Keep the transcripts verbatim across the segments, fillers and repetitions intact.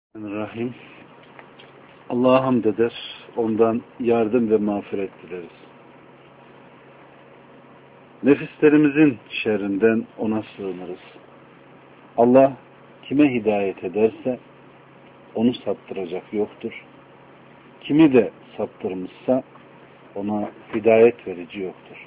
Rahim. Allah'a hamd eder, ondan yardım ve mağfiret dileriz. Nefislerimizin şerrinden ona sığınırız. Allah kime hidayet ederse onu saptıracak yoktur. Kimi de saptırmışsa ona hidayet verici yoktur.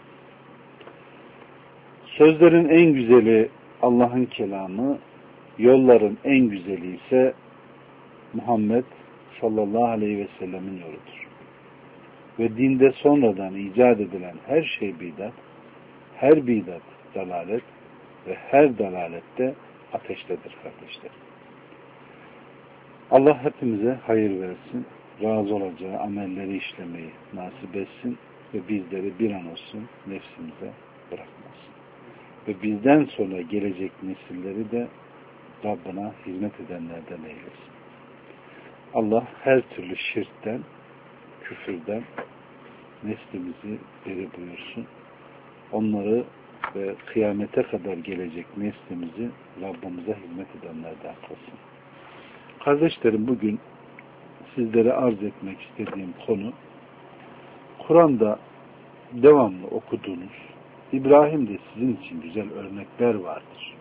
Sözlerin en güzeli Allah'ın kelamı, yolların en güzeli ise Muhammed sallallahu aleyhi ve sellemin yoludur. Ve dinde sonradan icat edilen her şey bidat, her bidat dalalet ve her dalalette ateştedir kardeşler. Allah hepimize hayır versin, razı olacağı amelleri işlemeyi nasip etsin ve bizleri bir an olsun nefsimize bırakmasın. Ve bizden sonra gelecek nesilleri de Rabbına hizmet edenlerden eylesin. Allah her türlü şirkten, küfürden neslimizi beri buyursun. Onları ve kıyamete kadar gelecek neslimizi Rabbimize hizmet edenlerden kılsın. Kardeşlerim, bugün sizlere arz etmek istediğim konu, Kur'an'da devamlı okuduğunuz, İbrahim'de sizin için güzel örnekler vardır.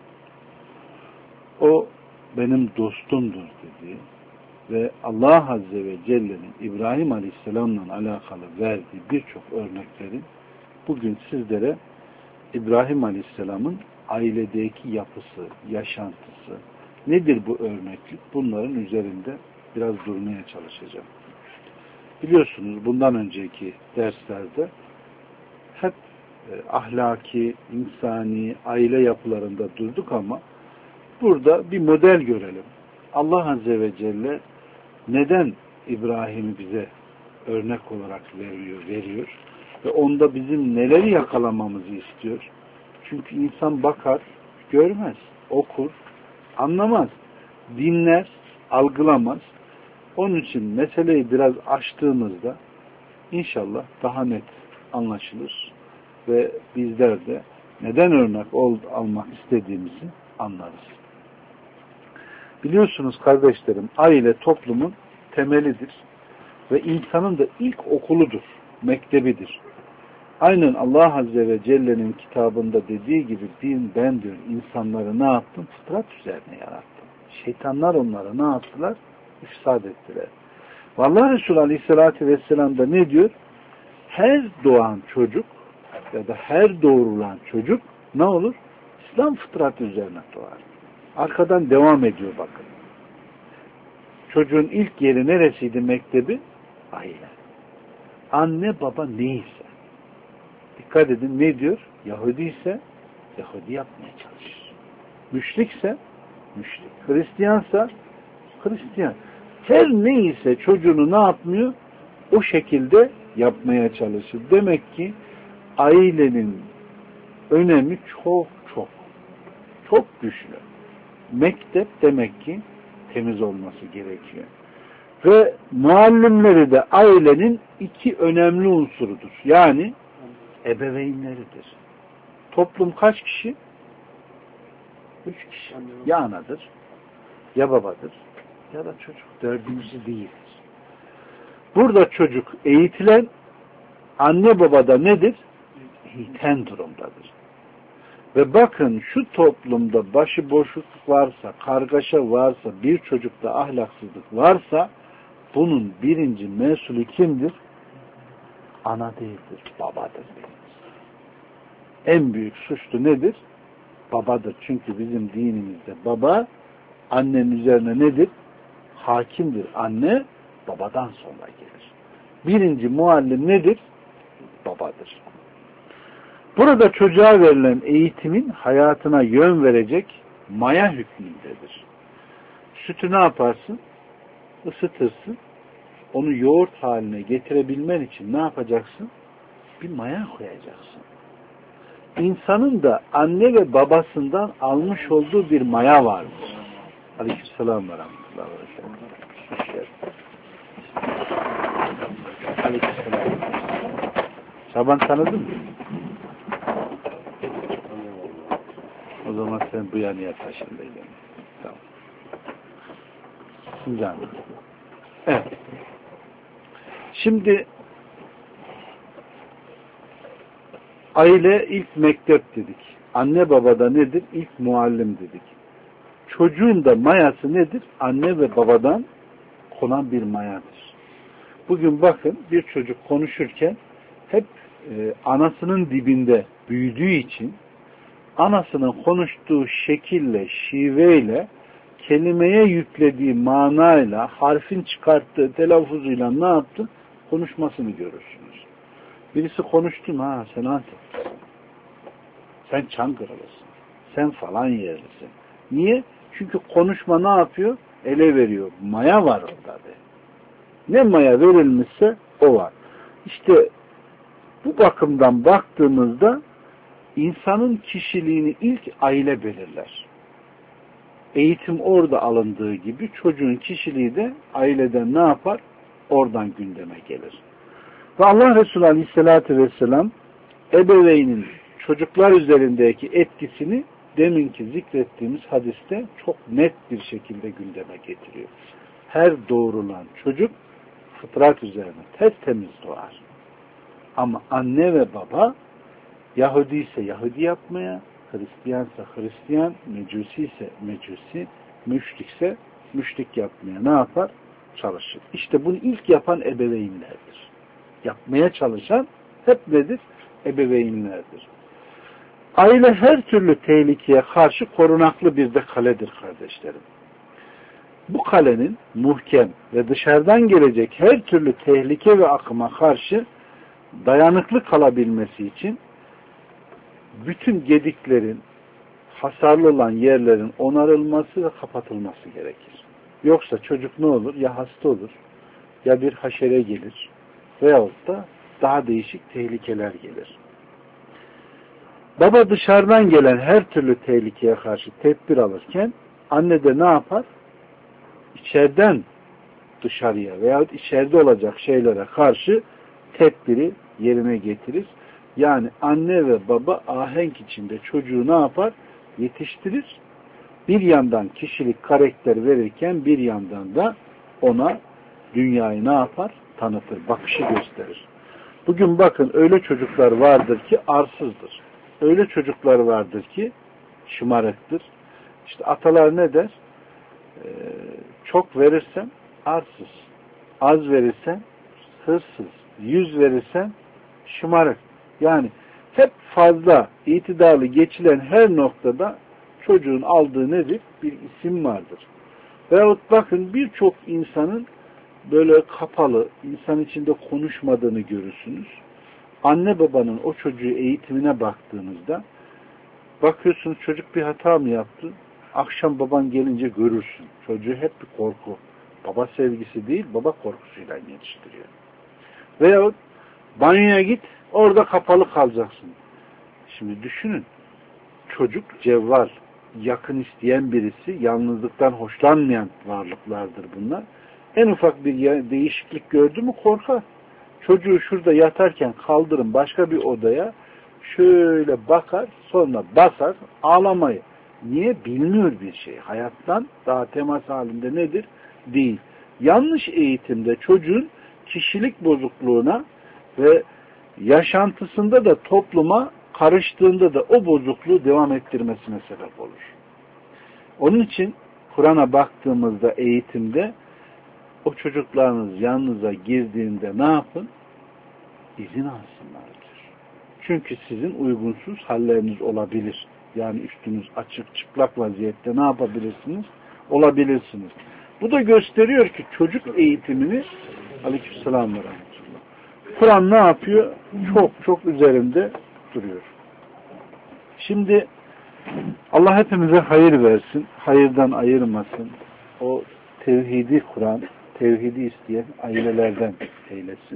O benim dostumdur dediği ve Allah Azze ve Celle'nin İbrahim Aleyhisselam'la alakalı verdiği birçok örneklerin bugün sizlere İbrahim Aleyhisselam'ın ailedeki yapısı, yaşantısı, nedir bu örneklik? Bunların üzerinde biraz durmaya çalışacağım. Biliyorsunuz bundan önceki derslerde hep e, ahlaki, insani, aile yapılarında durduk ama burada bir model görelim. Allah Azze ve Celle neden İbrahim'i bize örnek olarak veriyor, veriyor ve onda bizim neleri yakalamamızı istiyor? Çünkü insan bakar, görmez, okur, anlamaz, dinler, algılamaz. Onun için meseleyi biraz açtığımızda inşallah daha net anlaşılır ve bizler de neden örnek ol, almak istediğimizi anlarız. Biliyorsunuz kardeşlerim, aile toplumun temelidir ve insanın da ilk okuludur, mektebidir. Aynen Allah Azze ve Celle'nin kitabında dediği gibi din ben diyor insanları ne yaptım? Fıtrat üzerine yarattım. Şeytanlar onları ne yaptılar? İfsad ettiler. Vallahi Resulü Aleyhisselatü Vesselam da ne diyor? Her doğan çocuk ya da her doğrulan çocuk ne olur? İslam fıtratı üzerine doğar. Arkadan devam ediyor bakın. Çocuğun ilk yeri neresiydi mektebi? Aile. Anne baba neyse. Dikkat edin ne diyor? Yahudi ise Yahudi yapmaya çalışır. Müşrikse müşrik. Hristiyansa Hristiyan. Her neyse çocuğunu ne yapmıyor? O şekilde yapmaya çalışır. Demek ki ailenin önemi çok çok çok güçlü. Mektep demek ki temiz olması gerekiyor. Ve muallimleri de ailenin iki önemli unsurudur. Yani ebeveynleridir. Toplum kaç kişi? Üç kişi. Ya anadır, ya babadır, ya da çocuk. Dördüncüsü değildir. Burada çocuk eğitilen, anne babada nedir? Eğiten durumdadır. Ve bakın şu toplumda başıboşluk varsa, kargaşa varsa, bir çocukta ahlaksızlık varsa bunun birinci mesulü kimdir? Ana değildir, babadır. En büyük suçlu nedir? Babadır. Çünkü bizim dinimizde baba annenin üzerine nedir? Hakimdir. Anne babadan sonra gelir. Birinci muallim nedir? Babadır. Burada çocuğa verilen eğitimin hayatına yön verecek maya hükmündedir. Sütü ne yaparsın? Isıtırsın. Onu yoğurt haline getirebilmen için ne yapacaksın? Bir maya koyacaksın. İnsanın da anne ve babasından almış olduğu bir maya vardır. Aleykümselam ve rahmetullahi ve berekatuhu. Aleykümselam. Şaban tanıdın mı? O zaman sen bu yanıya taşındaydın. Tamam. Zannediyorum. Evet. Şimdi aile ilk mektep dedik. Anne babada nedir? İlk muallim dedik. Çocuğun da mayası nedir? Anne ve babadan konan bir mayadır. Bugün bakın bir çocuk konuşurken hep e, anasının dibinde büyüdüğü için anasının konuştuğu şekille, şiveyle, kelimeye yüklediği manayla, harfin çıkarttığı telaffuzuyla ne yaptı? Konuşmasını görürsünüz. Birisi konuştu mu? Ha sen Antep. Sen Çankırılısın. Sen falan yerlisin. Niye? Çünkü konuşma ne yapıyor? Ele veriyor. Maya var orada be. Ne maya verilmişse o var. İşte bu bakımdan baktığımızda insanın kişiliğini ilk aile belirler. Eğitim orada alındığı gibi çocuğun kişiliği de aileden ne yapar? Oradan gündeme gelir. Ve Allah Resulü Aleyhisselatü Vesselam ebeveynin çocuklar üzerindeki etkisini deminki zikrettiğimiz hadiste çok net bir şekilde gündeme getiriyor. Her doğurulan çocuk fıtrat üzerine tertemiz doğar. Ama anne ve baba Yahudi ise Yahudi yapmaya, Hristiyansa Hristiyan, Mecusi ise Mecusi, müşrikse müşrik yapmaya ne yapar? Çalışır. İşte bunu ilk yapan ebeveynlerdir. Yapmaya çalışan hep nedir? Ebeveynlerdir. Aile her türlü tehlikeye karşı korunaklı bir de kaledir kardeşlerim. Bu kalenin muhkem ve dışarıdan gelecek her türlü tehlike ve akıma karşı dayanıklı kalabilmesi için bütün gediklerin, hasarlı olan yerlerin onarılması ve kapatılması gerekir. Yoksa çocuk ne olur? Ya hasta olur, ya bir haşere gelir veyahut da daha değişik tehlikeler gelir. Baba dışarıdan gelen her türlü tehlikeye karşı tedbir alırken anne de ne yapar? İçeriden dışarıya veyahut içeride olacak şeylere karşı tedbiri yerine getirir. Yani anne ve baba ahenk içinde çocuğu ne yapar? Yetiştirir. Bir yandan kişilik, karakter verirken bir yandan da ona dünyayı ne yapar? Tanıtır, bakışı gösterir. Bugün bakın öyle çocuklar vardır ki arsızdır. Öyle çocuklar vardır ki şımarıktır. İşte atalar ne der? Ee, çok verirsen arsız. Az verirsen hırsız. Yüz verirsen şımarık. Yani hep fazla itidarlı geçilen her noktada çocuğun aldığı nedir? Bir isim vardır. Veyahut bakın birçok insanın böyle kapalı, insan içinde konuşmadığını görürsünüz. Anne babanın o çocuğu eğitimine baktığınızda bakıyorsunuz çocuk bir hata mı yaptı? Akşam baban gelince görürsün. Çocuğu hep bir korku. Baba sevgisi değil, baba korkusuyla yetiştiriyor. Veyahut banyoya git, orada kapalı kalacaksın. Şimdi düşünün, çocuk cevval, yakın isteyen birisi, yalnızlıktan hoşlanmayan varlıklardır bunlar. En ufak bir değişiklik gördü mü korkar. Çocuğu şurada yatarken kaldırın başka bir odaya, şöyle bakar, sonra basar, ağlamayı. Niye? Bilmiyor bir şey. Hayattan daha temas halinde nedir? Değil. Yanlış eğitimde çocuğun kişilik bozukluğuna ve yaşantısında da topluma karıştığında da o bozukluğu devam ettirmesine sebep olur. Onun için Kur'an'a baktığımızda eğitimde o çocuklarınız yanınıza girdiğinde ne yapın? İzin alsınlar diyor. Çünkü sizin uygunsuz halleriniz olabilir. Yani üstünüz açık, çıplak vaziyette ne yapabilirsiniz? Olabilirsiniz. Bu da gösteriyor ki çocuk eğitimini Aleykümselam ve Rahmetullah. Kur'an ne yapıyor? Çok çok üzerinde duruyor. Şimdi Allah hepimize hayır versin. Hayırdan ayırmasın. O tevhidi Kur'an, tevhidi isteyen ailelerden eylesin.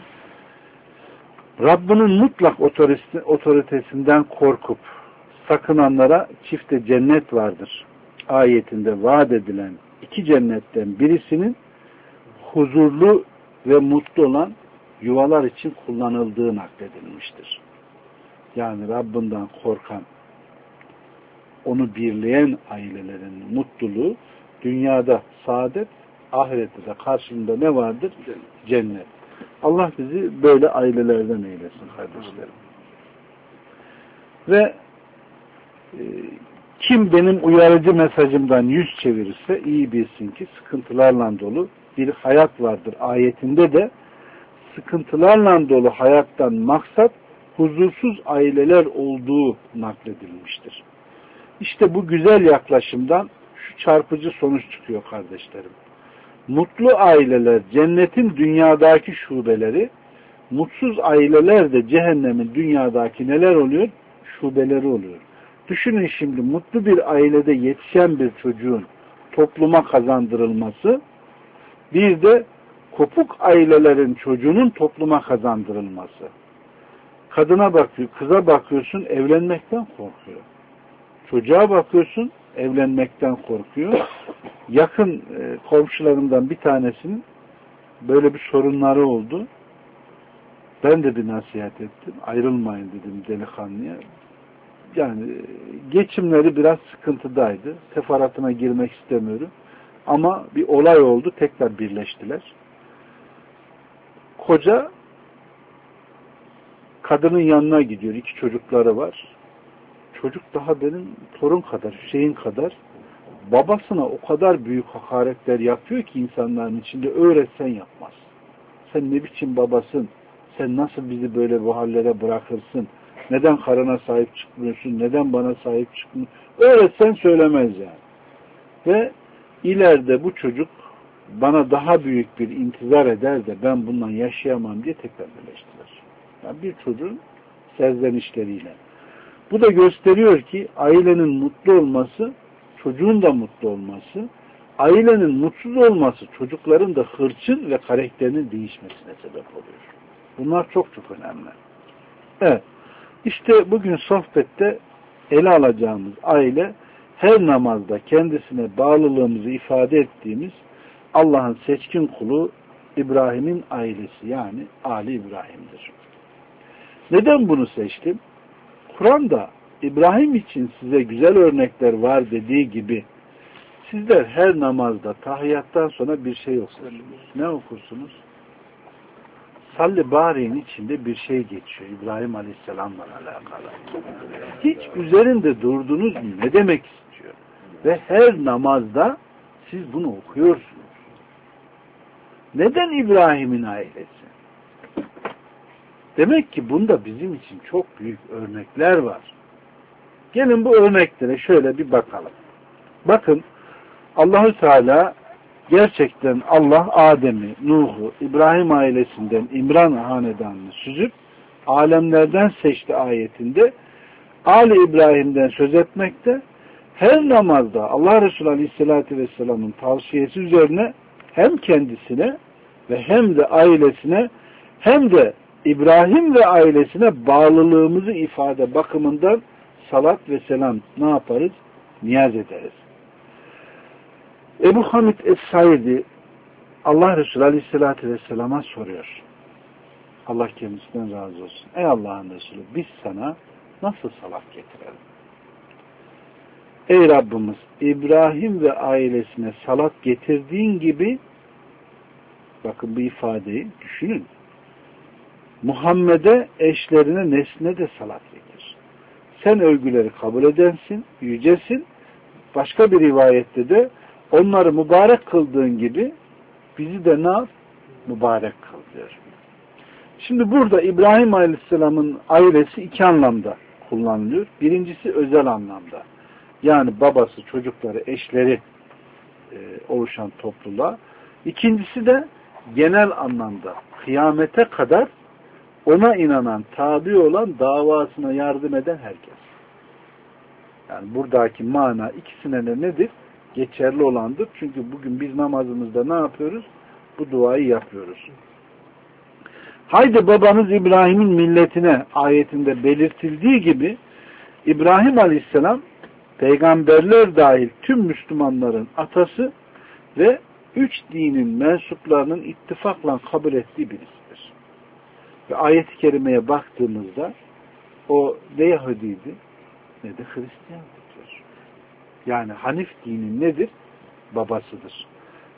Rabbinin mutlak otoritesinden korkup sakınanlara çifte cennet vardır. Ayetinde vaat edilen iki cennetten birisinin huzurlu ve mutlu olan yuvalar için kullanıldığı nakledilmiştir. Yani Rabbinden korkan, onu birleyen ailelerin mutluluğu dünyada saadet, ahirette de karşılığında ne vardır? Cennet. Allah bizi böyle ailelerden eylesin kardeşlerim. Ve e, kim benim uyarıcı mesajımdan yüz çevirirse iyi bilsin ki sıkıntılarla dolu bir hayat vardır. Ayetinde de sıkıntılarla dolu hayattan maksat huzursuz aileler olduğu nakledilmiştir. İşte bu güzel yaklaşımdan şu çarpıcı sonuç çıkıyor kardeşlerim. Mutlu aileler cennetin dünyadaki şubeleri, mutsuz aileler de cehennemin dünyadaki neler oluyor? Şubeleri oluyor. Düşünün şimdi mutlu bir ailede yetişen bir çocuğun topluma kazandırılması, bir de kopuk ailelerin çocuğunun topluma kazandırılması. Kadına bakıyor, kıza bakıyorsun evlenmekten korkuyor. Çocuğa bakıyorsun evlenmekten korkuyor. Yakın e, komşularımdan bir tanesinin böyle bir sorunları oldu. Ben de bir nasihat ettim. Ayrılmayın dedim delikanlıya. Yani geçimleri biraz sıkıntıdaydı. Sefaratına girmek istemiyorum. Ama bir olay oldu. Tekrar birleştiler. Koca kadının yanına gidiyor. İki çocukları var. Çocuk daha benim torun kadar, Hüseyin kadar. Babasına o kadar büyük hakaretler yapıyor ki insanların içinde öğretsen yapmaz. Sen ne biçim babasın? Sen nasıl bizi böyle bu hallere bırakırsın? Neden karına sahip çıkmıyorsun? Neden bana sahip çıkmıyorsun? Öğretsen söylemez yani. Ve ileride bu çocuk bana daha büyük bir intizar eder de ben bundan yaşayamam diye tekrar birleştiler. Yani bir çocuğun serzenişleriyle. Bu da gösteriyor ki ailenin mutlu olması, çocuğun da mutlu olması, ailenin mutsuz olması çocukların da hırçın ve karakterinin değişmesine sebep oluyor. Bunlar çok çok önemli. Evet. İşte bugün sohbette ele alacağımız aile her namazda kendisine bağlılığımızı ifade ettiğimiz Allah'ın seçkin kulu İbrahim'in ailesi yani Ali İbrahim'dir. Neden bunu seçtim? Kur'an'da İbrahim için size güzel örnekler var dediği gibi sizler her namazda tahiyyattan sonra bir şey okursunuz. Ne okursunuz? Salli Bari'nin içinde bir şey geçiyor İbrahim Aleyhisselam'la alakalı. Hiç üzerinde durdunuz mu? Ne demek istiyor? Ve her namazda siz bunu okuyorsunuz. Neden İbrahim'in ailesi? Demek ki bunda bizim için çok büyük örnekler var. Gelin bu örneklere şöyle bir bakalım. Bakın Allah-u Teala gerçekten Allah Adem'i, Nuh'u, İbrahim ailesinden İmran hanedanını süzüp alemlerden seçti ayetinde Ali İbrahim'den söz etmekte. Her namazda Allah Resulü Aleyhisselatü Vesselam'ın tavsiyesi üzerine hem kendisine ve hem de ailesine hem de İbrahim ve ailesine bağlılığımızı ifade bakımından salat ve selam ne yaparız? Niyaz ederiz. Ebu Hamid Es-Saidi Allah Resulü Aleyhisselatü Vesselam'a soruyor. Allah kendisinden razı olsun. Ey Allah'ın Resulü biz sana nasıl salat getirelim? Ey Rabbimiz İbrahim ve ailesine salat getirdiğin gibi bakın bu ifadeyi düşünün. Muhammed'e, eşlerine, nesline de salat getir. Sen övgüleri kabul edensin, yücesin. Başka bir rivayette de onları mübarek kıldığın gibi bizi de ne yap? Mübarek kıl diyor. Şimdi burada İbrahim Aleyhisselam'ın ailesi iki anlamda kullanılıyor. Birincisi özel anlamda. Yani babası, çocukları, eşleri e, oluşan topluluğa. İkincisi de genel anlamda kıyamete kadar ona inanan, tabi olan, davasına yardım eden herkes. Yani buradaki mana ikisine de nedir? Geçerli olandır. Çünkü bugün biz namazımızda ne yapıyoruz? Bu duayı yapıyoruz. Haydi babanız İbrahim'in milletine ayetinde belirtildiği gibi İbrahim Aleyhisselam peygamberler dahil tüm Müslümanların atası ve üç dinin mensuplarının ittifakla kabul ettiği birisidir. Ve ayet-i kerimeye baktığımızda o ne Yahudiydi ne de Hristiyandır. Yani Hanif dinin nedir? Babasıdır.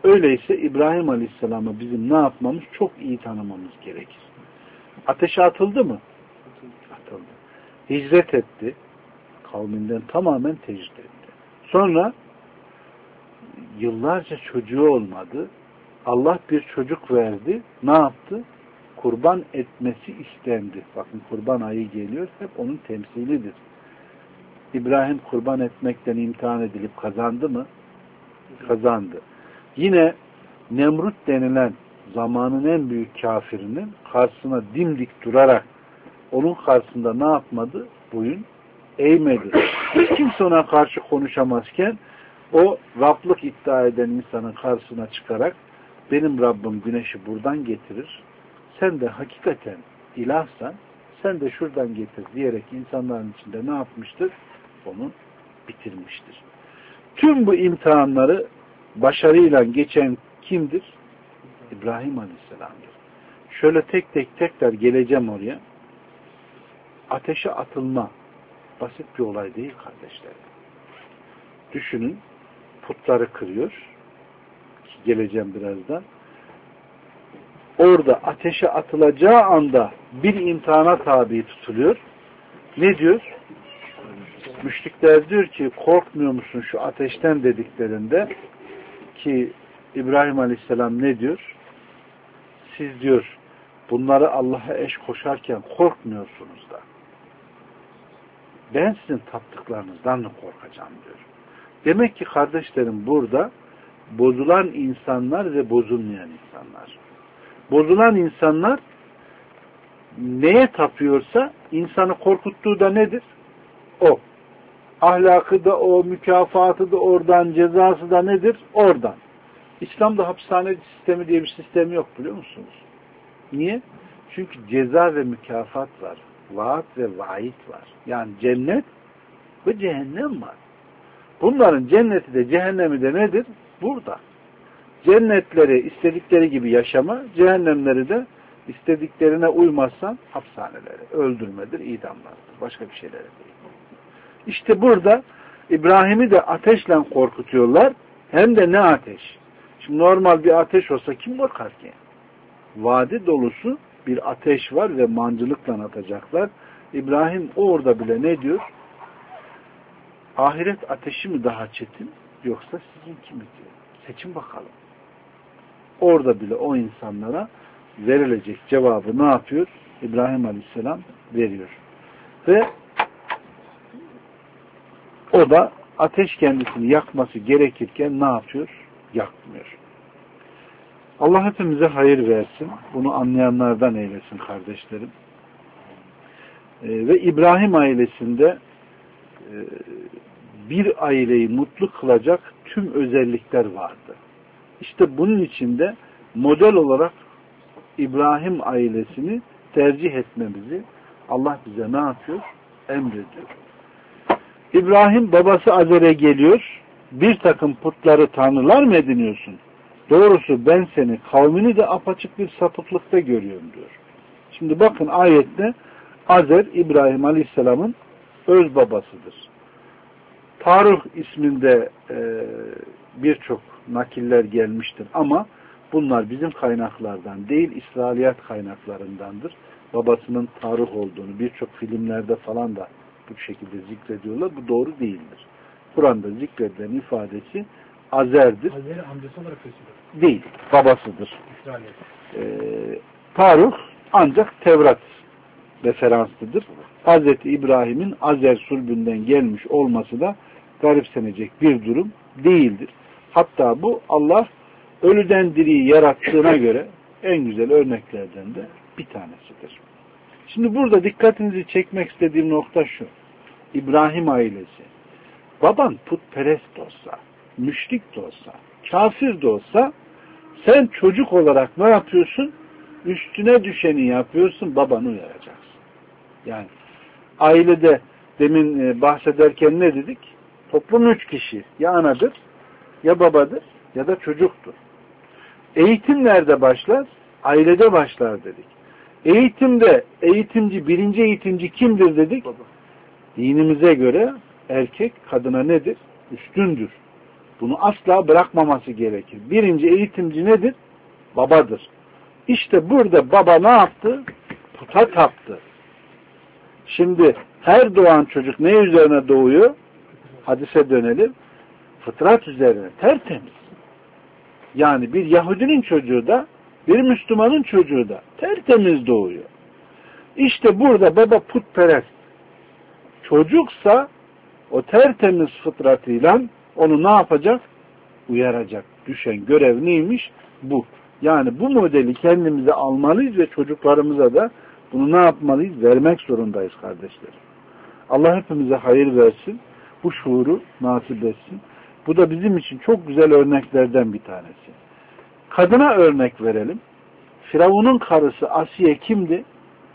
Öyleyse İbrahim Aleyhisselam'ı bizim ne yapmamız? Çok iyi tanımamız gerekir. Ateşe atıldı mı? Atıldı. Hicret etti. Kavminden tamamen tecrit etti. Sonra yıllarca çocuğu olmadı. Allah bir çocuk verdi. Ne yaptı? Kurban etmesi istendi. Bakın kurban ayı geliyor. Hep onun temsilidir. İbrahim kurban etmekten imtihan edilip kazandı mı? Kazandı. Yine Nemrut denilen zamanın en büyük kafirinin karşısına dimdik durarak onun karşısında ne yapmadı? Boyun eğmedi. Hiç kimse ona karşı konuşamazken o Rablık iddia eden insanın karşısına çıkarak benim Rabbim güneşi buradan getirir. Sen de hakikaten ilahsan sen de şuradan getir diyerek insanların içinde ne yapmıştır? Onu bitirmiştir. Tüm bu imtihanları başarıyla geçen kimdir? İbrahim Aleyhisselam'dır. Şöyle tek tek tekrar geleceğim oraya. Ateşe atılma basit bir olay değil kardeşler. Düşünün, putları kırıyor. Ki geleceğim birazdan. Orada ateşe atılacağı anda bir imtihana tabi tutuluyor. Ne diyor? Müşrikler diyor ki korkmuyor musun şu ateşten dediklerinde ki İbrahim Aleyhisselam ne diyor? Siz diyor bunları Allah'a eş koşarken korkmuyorsunuz da. Ben sizin taptıklarınızdan mı korkacağım diyor. Demek ki kardeşlerim burada bozulan insanlar ve bozulmayan insanlar. Bozulan insanlar neye tapıyorsa insanı korkuttuğu da nedir? O. Ahlakı da o, mükafatı da oradan, cezası da nedir? Oradan. İslam'da hapishane sistemi diye bir sistem yok biliyor musunuz? Niye? Çünkü ceza ve mükafat var. Vaat ve vaid var. Yani cennet ve cehennem var. Bunların cenneti de cehennemi de nedir? Burada. Cennetleri istedikleri gibi yaşama, cehennemleri de istediklerine uymazsan hapishaneleri, öldürmedir, idamlardır. Başka bir şeyler değil. İşte burada İbrahim'i de ateşle korkutuyorlar. Hem de ne ateş? Şimdi normal bir ateş olsa kim korkar ki? Vadi dolusu bir ateş var ve mancılıkla atacaklar. İbrahim orada bile ne diyor? Ahiret ateşi mi daha çetin yoksa sizinki mi diyor. Seçin bakalım. Orada bile o insanlara verilecek cevabı ne yapıyor? İbrahim Aleyhisselam veriyor. Ve o da ateş kendisini yakması gerekirken ne yapıyor? Yakmıyor. Allah hepimize hayır versin. Bunu anlayanlardan eylesin kardeşlerim. Ee, ve İbrahim ailesinde e, bir aileyi mutlu kılacak tüm özellikler vardı. İşte bunun içinde model olarak İbrahim ailesini tercih etmemizi Allah bize ne yapıyor? Emrediyor. İbrahim babası Azer'e geliyor. Bir takım putları tanrılar mı ediniyorsun? Doğrusu ben seni kavmini de apaçık bir sapıklıkta görüyorum diyor. Şimdi bakın ayette Azer İbrahim Aleyhisselam'ın öz babasıdır. Tarih isminde e, birçok nakiller gelmiştir ama bunlar bizim kaynaklardan değil İsrailiyat kaynaklarındandır. Babasının Tarih olduğunu birçok filmlerde falan da bu şekilde zikrediyorlar. Bu doğru değildir. Kur'an'da zikredilen ifadesi Azer'dir. Azer'i amcası olarak gösteriyor. Değil, babasıdır. İsrailiyat. Ee, Tarih ancak Tevrat referanslıdır. Hazreti İbrahim'in Azer sulbünden gelmiş olması da garipsenecek bir durum değildir. Hatta bu Allah ölüden diriyi yarattığına göre en güzel örneklerden de bir tanesidir. Şimdi burada dikkatinizi çekmek istediğim nokta şu. İbrahim ailesi. Baban putperest de olsa, müşrik de olsa, kafir de olsa sen çocuk olarak ne yapıyorsun? Üstüne düşeni yapıyorsun, babanı uyaracaksın. Yani ailede demin bahsederken ne dedik? Toplum üç kişi. Ya anadır, ya babadır, ya da çocuktur. Eğitim nerede başlar? Ailede başlar dedik. Eğitimde eğitimci, birinci eğitimci kimdir dedik? Baba. Dinimize göre erkek kadına nedir? Üstündür. Bunu asla bırakmaması gerekir. Birinci eğitimci nedir? Babadır. İşte burada baba ne yaptı? Puta taptı. Şimdi her doğan çocuk ne üzerine doğuyor? Hadise dönelim. Fıtrat üzerine. Tertemiz. Yani bir Yahudinin çocuğu da bir Müslümanın çocuğu da tertemiz doğuyor. İşte burada baba putperest. Çocuksa o tertemiz fıtratıyla onu ne yapacak? Uyaracak. Düşen görev neymiş? Bu. Yani bu modeli kendimize almalıyız ve çocuklarımıza da bunu ne yapmalıyız? Vermek zorundayız kardeşlerim. Allah hepimize hayır versin. Bu şuuru nasip etsin. Bu da bizim için çok güzel örneklerden bir tanesi. Kadına örnek verelim. Firavun'un karısı Asiye kimdi?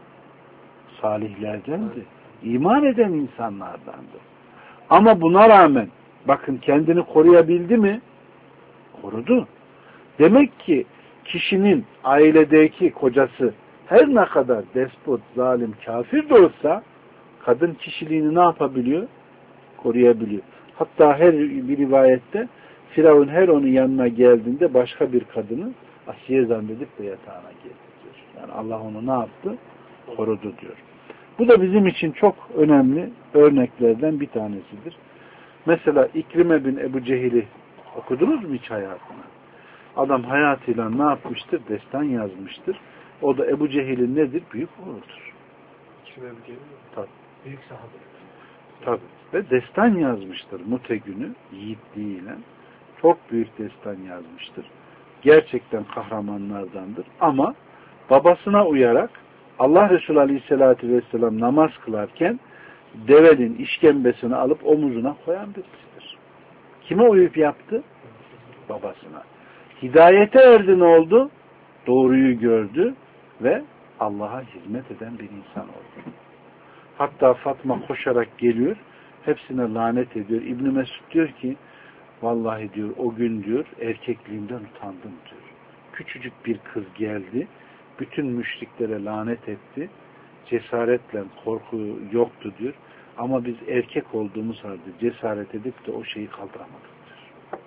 Salihlerdendi. İman eden insanlardandı. Ama buna rağmen bakın kendini koruyabildi mi? Korudu. Demek ki kişinin ailedeki kocası her ne kadar despot, zalim, kafir de olsa kadın kişiliğini ne yapabiliyor? Koruyabiliyor. Hatta her bir rivayette Firavun her onun yanına geldiğinde başka bir kadını Asiye zannedip de yatağına girdi diyor. Yani Allah onu ne yaptı? Korudu diyor. Bu da bizim için çok önemli örneklerden bir tanesidir. Mesela İkrime bin Ebu Cehil'i okudunuz mu hiç hayatını? Adam hayatıyla ne yapmıştır? Destan yazmıştır. O da Ebu Cehil'in nedir? Büyük oğludur. İkrime Ebu Cehil mi? Tabii. Büyük sahabe. Tabii. Ve destan yazmıştır Mute günü yiğitliğiyle. Çok büyük destan yazmıştır. Gerçekten kahramanlardandır. Ama babasına uyarak Allah Resulü Aleyhisselatü Vesselam namaz kılarken devenin işkembesini alıp omuzuna koyan birisidir. Kime uyup yaptı? Babasına. Hidayete erdi ne oldu? Doğruyu gördü ve Allah'a hizmet eden bir insan oldu. Hatta Fatma koşarak geliyor, hepsine lanet ediyor. İbn Mesud diyor ki, vallahi diyor o gün diyor erkekliğimden utandım diyor. Küçücük bir kız geldi, bütün müşriklere lanet etti. Cesaretle korku yoktu diyor. Ama biz erkek olduğumuz halde cesaret edip de o şeyi kaldıramadık diyor.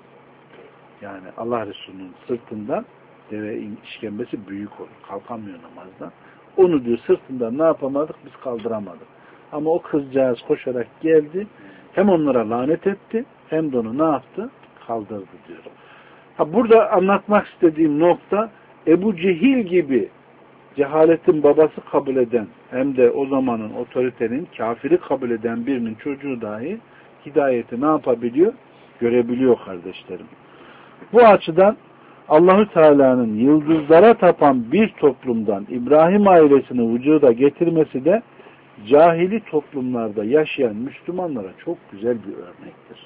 Yani Allah Resulü'nün sırtından deve işkembesi büyük olur. Kalkamıyor namazdan. Onu diyor sırtından ne yapamadık? Biz kaldıramadık. Ama o kızcağız koşarak geldi. Hem onlara lanet etti hem de onu ne yaptı? Kaldırdı diyor. Ha, burada anlatmak istediğim nokta Ebu Cehil gibi cehaletin babası kabul eden hem de o zamanın otoritenin kafiri kabul eden birinin çocuğu dahi hidayeti ne yapabiliyor? Görebiliyor kardeşlerim. Bu açıdan Allahü Teala'nın yıldızlara tapan bir toplumdan İbrahim ailesini vücuda getirmesi de cahili toplumlarda yaşayan Müslümanlara çok güzel bir örnektir.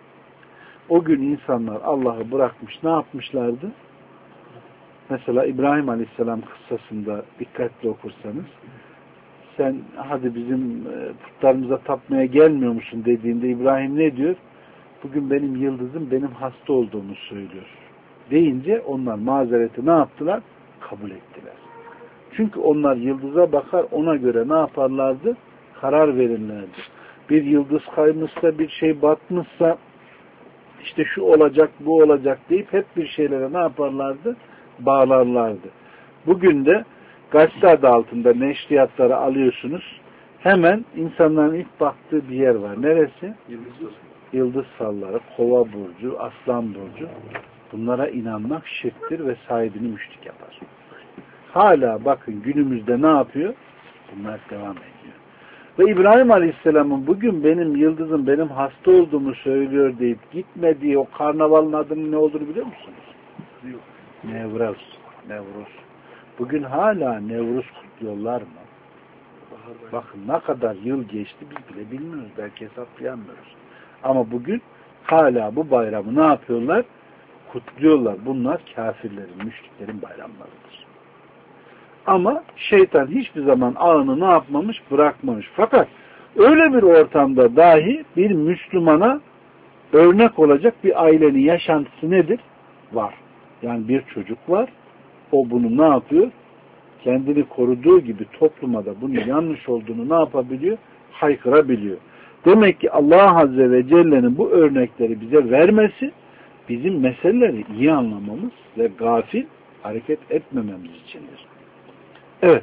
O gün insanlar Allah'ı bırakmış ne yapmışlardı? Mesela İbrahim Aleyhisselam kıssasında dikkatli okursanız sen hadi bizim putlarımıza tapmaya gelmiyor musun dediğinde İbrahim ne diyor? Bugün benim yıldızım benim hasta olduğumu söylüyor. Deyince onlar mazereti ne yaptılar? Kabul ettiler. Çünkü onlar yıldıza bakar ona göre ne yaparlardı? Karar verirlerdi. Bir yıldız kaymışsa bir şey batmışsa işte şu olacak bu olacak deyip hep bir şeylere ne yaparlardı? Bağlarlardı. Bugün de gazete adı altında neşriyatları alıyorsunuz. Hemen insanların ilk baktığı bir yer var. Neresi? Yıldız. Yıldız salları, kova burcu, aslan burcu. Bunlara inanmak şirktir ve sahibini müşrik yapar. Hala bakın günümüzde ne yapıyor? Bunlar devam ediyor. Ve İbrahim Aleyhisselam'ın bugün benim yıldızım benim hasta olduğumu söylüyor deyip gitmediği o karnavalın adının ne olduğunu biliyor musunuz? Yok. Nevruz. Nevruz. Bugün hala Nevruz kutluyorlar mı? Bakın ne kadar yıl geçti biz bile bilmiyoruz. Belki hesaplayamıyoruz. Ama bugün hala bu bayramı ne yapıyorlar? Kutluyorlar. Bunlar kafirlerin, müşriklerin bayramlarıdır. Ama şeytan hiçbir zaman ağını ne yapmamış? Bırakmamış. Fakat öyle bir ortamda dahi bir Müslümana örnek olacak bir ailenin yaşantısı nedir? Var. Yani bir çocuk var. O bunu ne yapıyor? Kendini koruduğu gibi topluma da bunun yanlış olduğunu ne yapabiliyor? Haykırabiliyor. Demek ki Allah Azze ve Celle'nin bu örnekleri bize vermesi bizim meseleleri iyi anlamamız ve gafil hareket etmememiz içindir. Evet.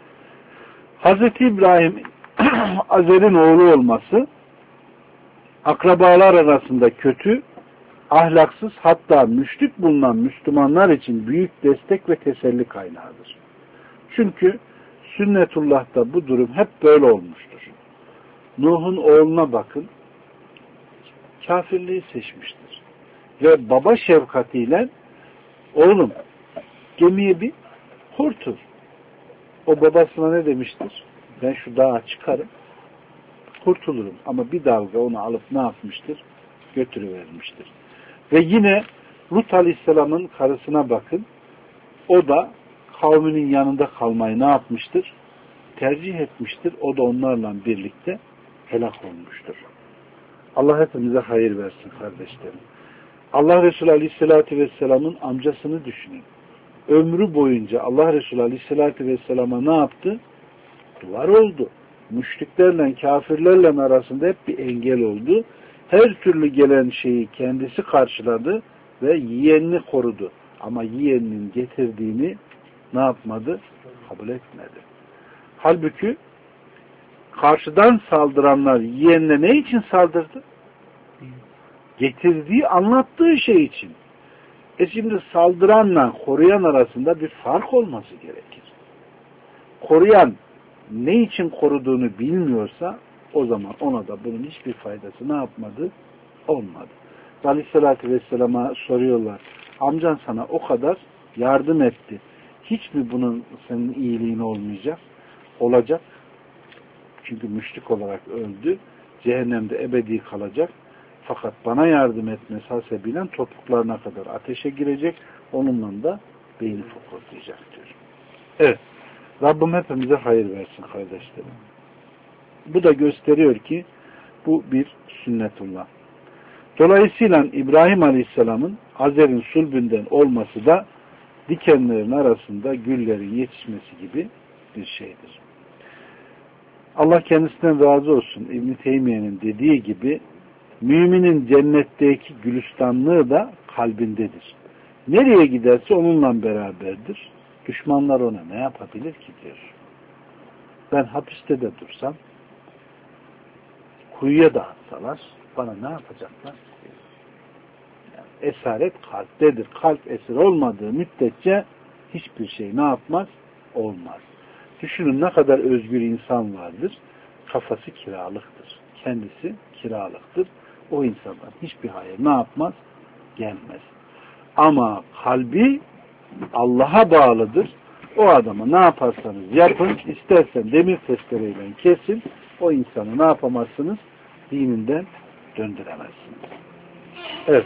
Hazreti İbrahim Azer'in oğlu olması akrabalar arasında kötü, ahlaksız, hatta müşrik bulunan Müslümanlar için büyük destek ve teselli kaynağıdır. Çünkü sünnetullah'ta bu durum hep böyle olmuştur. Nuh'un oğluna bakın, kafirliği seçmiştir. Ve baba şefkatiyle oğlum gemiye bir kurtul. O babasına ne demiştir? Ben şu dağa çıkarım, kurtulurum. Ama bir dalga onu alıp ne yapmıştır? Götürüvermiştir. Ve yine Lut Aleyhisselam'ın karısına bakın. O da kavminin yanında kalmayı ne yapmıştır? Tercih etmiştir. O da onlarla birlikte helak olmuştur. Allah hepimize hayır versin kardeşlerim. Allah Resulü Aleyhisselatü Vesselam'ın amcasını düşünün. Ömrü boyunca Allah Resulü Aleyhisselatü Vesselam'a ne yaptı? Duvar oldu. Müşriklerle, kafirlerle arasında hep bir engel oldu. Her türlü gelen şeyi kendisi karşıladı ve yeğenini korudu. Ama yeğeninin getirdiğini ne yapmadı? Kabul etmedi. Halbuki karşıdan saldıranlar yeğenine ne için saldırdı? Getirdiği, anlattığı şey için. E şimdi saldıranla koruyan arasında bir fark olması gerekir. Koruyan ne için koruduğunu bilmiyorsa o zaman ona da bunun hiçbir faydası ne yapmadı? Olmadı. Aleyhisselatü Vesselam'a soruyorlar. Amcan sana o kadar yardım etti. Hiç mi bunun senin iyiliğin olmayacak? Olacak. Çünkü müşrik olarak öldü. Cehennemde ebedi kalacak. Fakat bana yardım etmesi hasebiyle topuklarına kadar ateşe girecek. Onunla da beyni fokurlayacak diyor. Evet. Rabbim hepimize hayır versin kardeşlerim. Bu da gösteriyor ki bu bir sünnetullah. Dolayısıyla İbrahim Aleyhisselam'ın Azer'in sulbünden olması da dikenlerin arasında güllerin yetişmesi gibi bir şeydir. Allah kendisinden razı olsun. İbn-i Teymiye'nin dediği gibi müminin cennetteki gülistanlığı da kalbindedir. Nereye giderse onunla beraberdir. Düşmanlar ona ne yapabilir ki diyor. Ben hapiste de dursam, kuyuya da atsalar bana ne yapacaklar? Yani esaret kalptedir. Kalp esir olmadığı müddetçe hiçbir şey ne yapmaz? Olmaz. Düşünün ne kadar özgür insan vardır. Kafası kiralıktır. Kendisi kiralıktır. O insandan hiçbir hayır ne yapmaz? Gelmez. Ama kalbi Allah'a bağlıdır. O adama ne yaparsanız yapın, istersen demir testereyle kesin, o insanı ne yapamazsınız? Dininden döndüremezsiniz. Evet.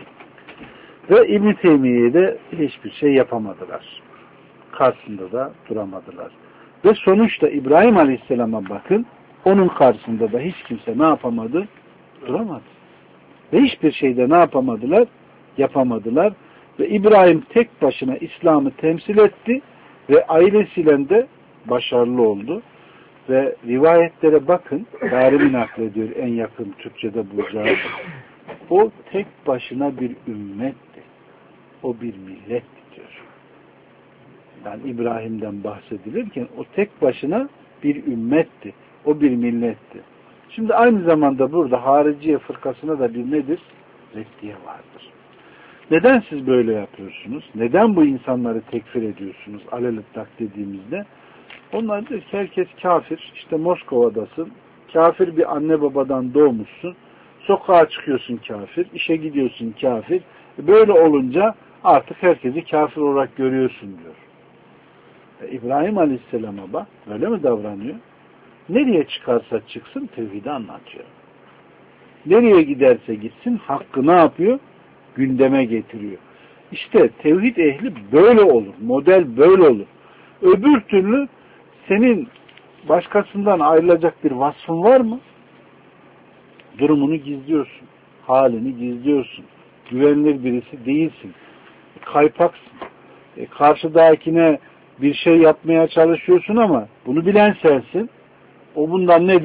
Ve İbn-i Teymiye'ye de hiçbir şey yapamadılar. Karşısında da duramadılar. Ve sonuçta İbrahim Aleyhisselam'a bakın, onun karşısında da hiç kimse ne yapamadı? Duramadı. Ve hiçbir şeyde ne yapamadılar? Yapamadılar. Ve İbrahim tek başına İslam'ı temsil etti ve ailesiyle de başarılı oldu. Ve rivayetlere bakın, Darimi naklediyor en yakın Türkçe'de bulacağız. O tek başına bir ümmetti. O bir milletti diyor. Yani İbrahim'den bahsedilirken o tek başına bir ümmetti. O bir milletti. Şimdi aynı zamanda burada Hariciye fırkasına da bir nedir? Reddiye vardır. Neden siz böyle yapıyorsunuz? Neden bu insanları tekfir ediyorsunuz? Alelittak dediğimizde. Onlar diyor ki herkes kafir. İşte Moskova'dasın. Kafir bir anne babadan doğmuşsun. Sokağa çıkıyorsun kafir. İşe gidiyorsun kafir. Böyle olunca artık herkesi kafir olarak görüyorsun diyor. E, İbrahim Aleyhisselam'a bak. Böyle mi davranıyor? Nereye çıkarsa çıksın tevhidi anlatıyor. Nereye giderse gitsin hakkı ne yapıyor? Gündeme getiriyor. İşte tevhid ehli böyle olur. Model böyle olur. Öbür türlü senin başkasından ayrılacak bir vasfın var mı? Durumunu gizliyorsun. Halini gizliyorsun. Güvenilir birisi değilsin. Kaypaksın. E, karşıdakine bir şey yapmaya çalışıyorsun ama bunu bilen sensin. O bundan nedir?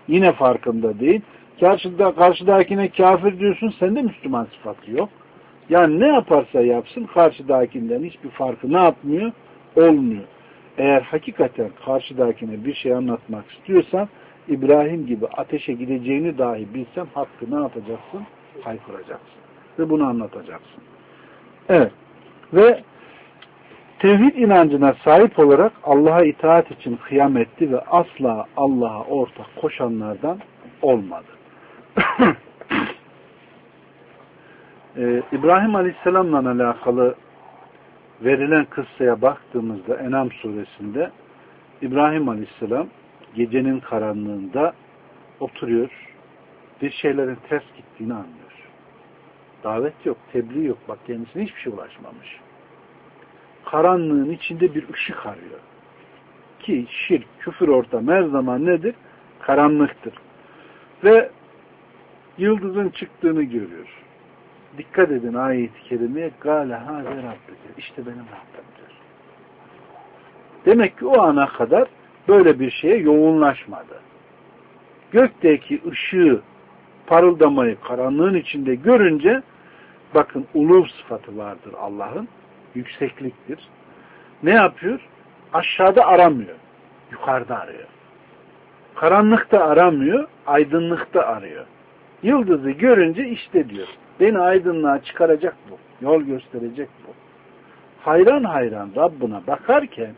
Yine farkında değil. Karşıda, karşıdakine kafir diyorsun, sende Müslüman sıfatı yok. Yani ne yaparsa yapsın karşıdakinden hiçbir farkı ne yapmıyor? Olmuyor. Eğer hakikaten karşıdakine bir şey anlatmak istiyorsan İbrahim gibi ateşe gideceğini dahi bilsen hakkı ne yapacaksın? Haykıracaksın. Ve bunu anlatacaksın. Evet. Ve tevhid inancına sahip olarak Allah'a itaat için kıyam etti ve asla Allah'a ortak koşanlardan olmadı. ee, İbrahim Aleyhisselam'la alakalı verilen kıssaya baktığımızda En'am suresinde İbrahim Aleyhisselam gecenin karanlığında oturuyor, bir şeylerin ters gittiğini anlıyor. Davet yok, tebliğ yok. Bak kendisine hiçbir şey ulaşmamış. Karanlığın içinde bir ışık arıyor. Ki şirk, küfür ortamı her zaman nedir? Karanlıktır. Ve yıldızın çıktığını görüyor. Dikkat edin ayet-i kerimeye. Gâle hâze Rabbidir. İşte benim Rabbim diyor. Demek ki o ana kadar böyle bir şeye yoğunlaşmadı. Gökteki ışığı, parıldamayı karanlığın içinde görünce bakın uluv sıfatı vardır Allah'ın. Yüksekliktir. Ne yapıyor? Aşağıda aramıyor. Yukarıda arıyor. Karanlıkta aramıyor. Aydınlıkta arıyor. Yıldızı görünce işte diyor. Beni aydınlığa çıkaracak bu. Yol gösterecek bu. Hayran hayran Rabbına bakarken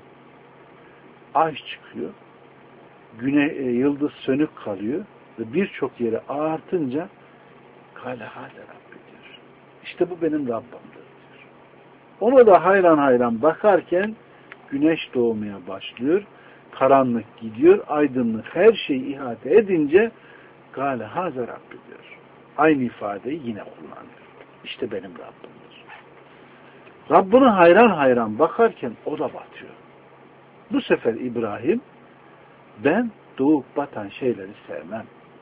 ay çıkıyor. Güne, e, yıldız sönük kalıyor ve birçok yere artınca kâle hâle Rabbi diyor. İşte bu benim Rabbimdir diyor. Ona da hayran hayran bakarken güneş doğmaya başlıyor. Karanlık gidiyor. Aydınlık her şeyi ihate edince kâle hâze Rabbi diyor. Aynı ifadeyi yine kullanıyor. İşte benim Rabbimdir. Rabbine hayran hayran bakarken o da batıyor. Bu sefer İbrahim ben doğup batan şeyleri sevmem.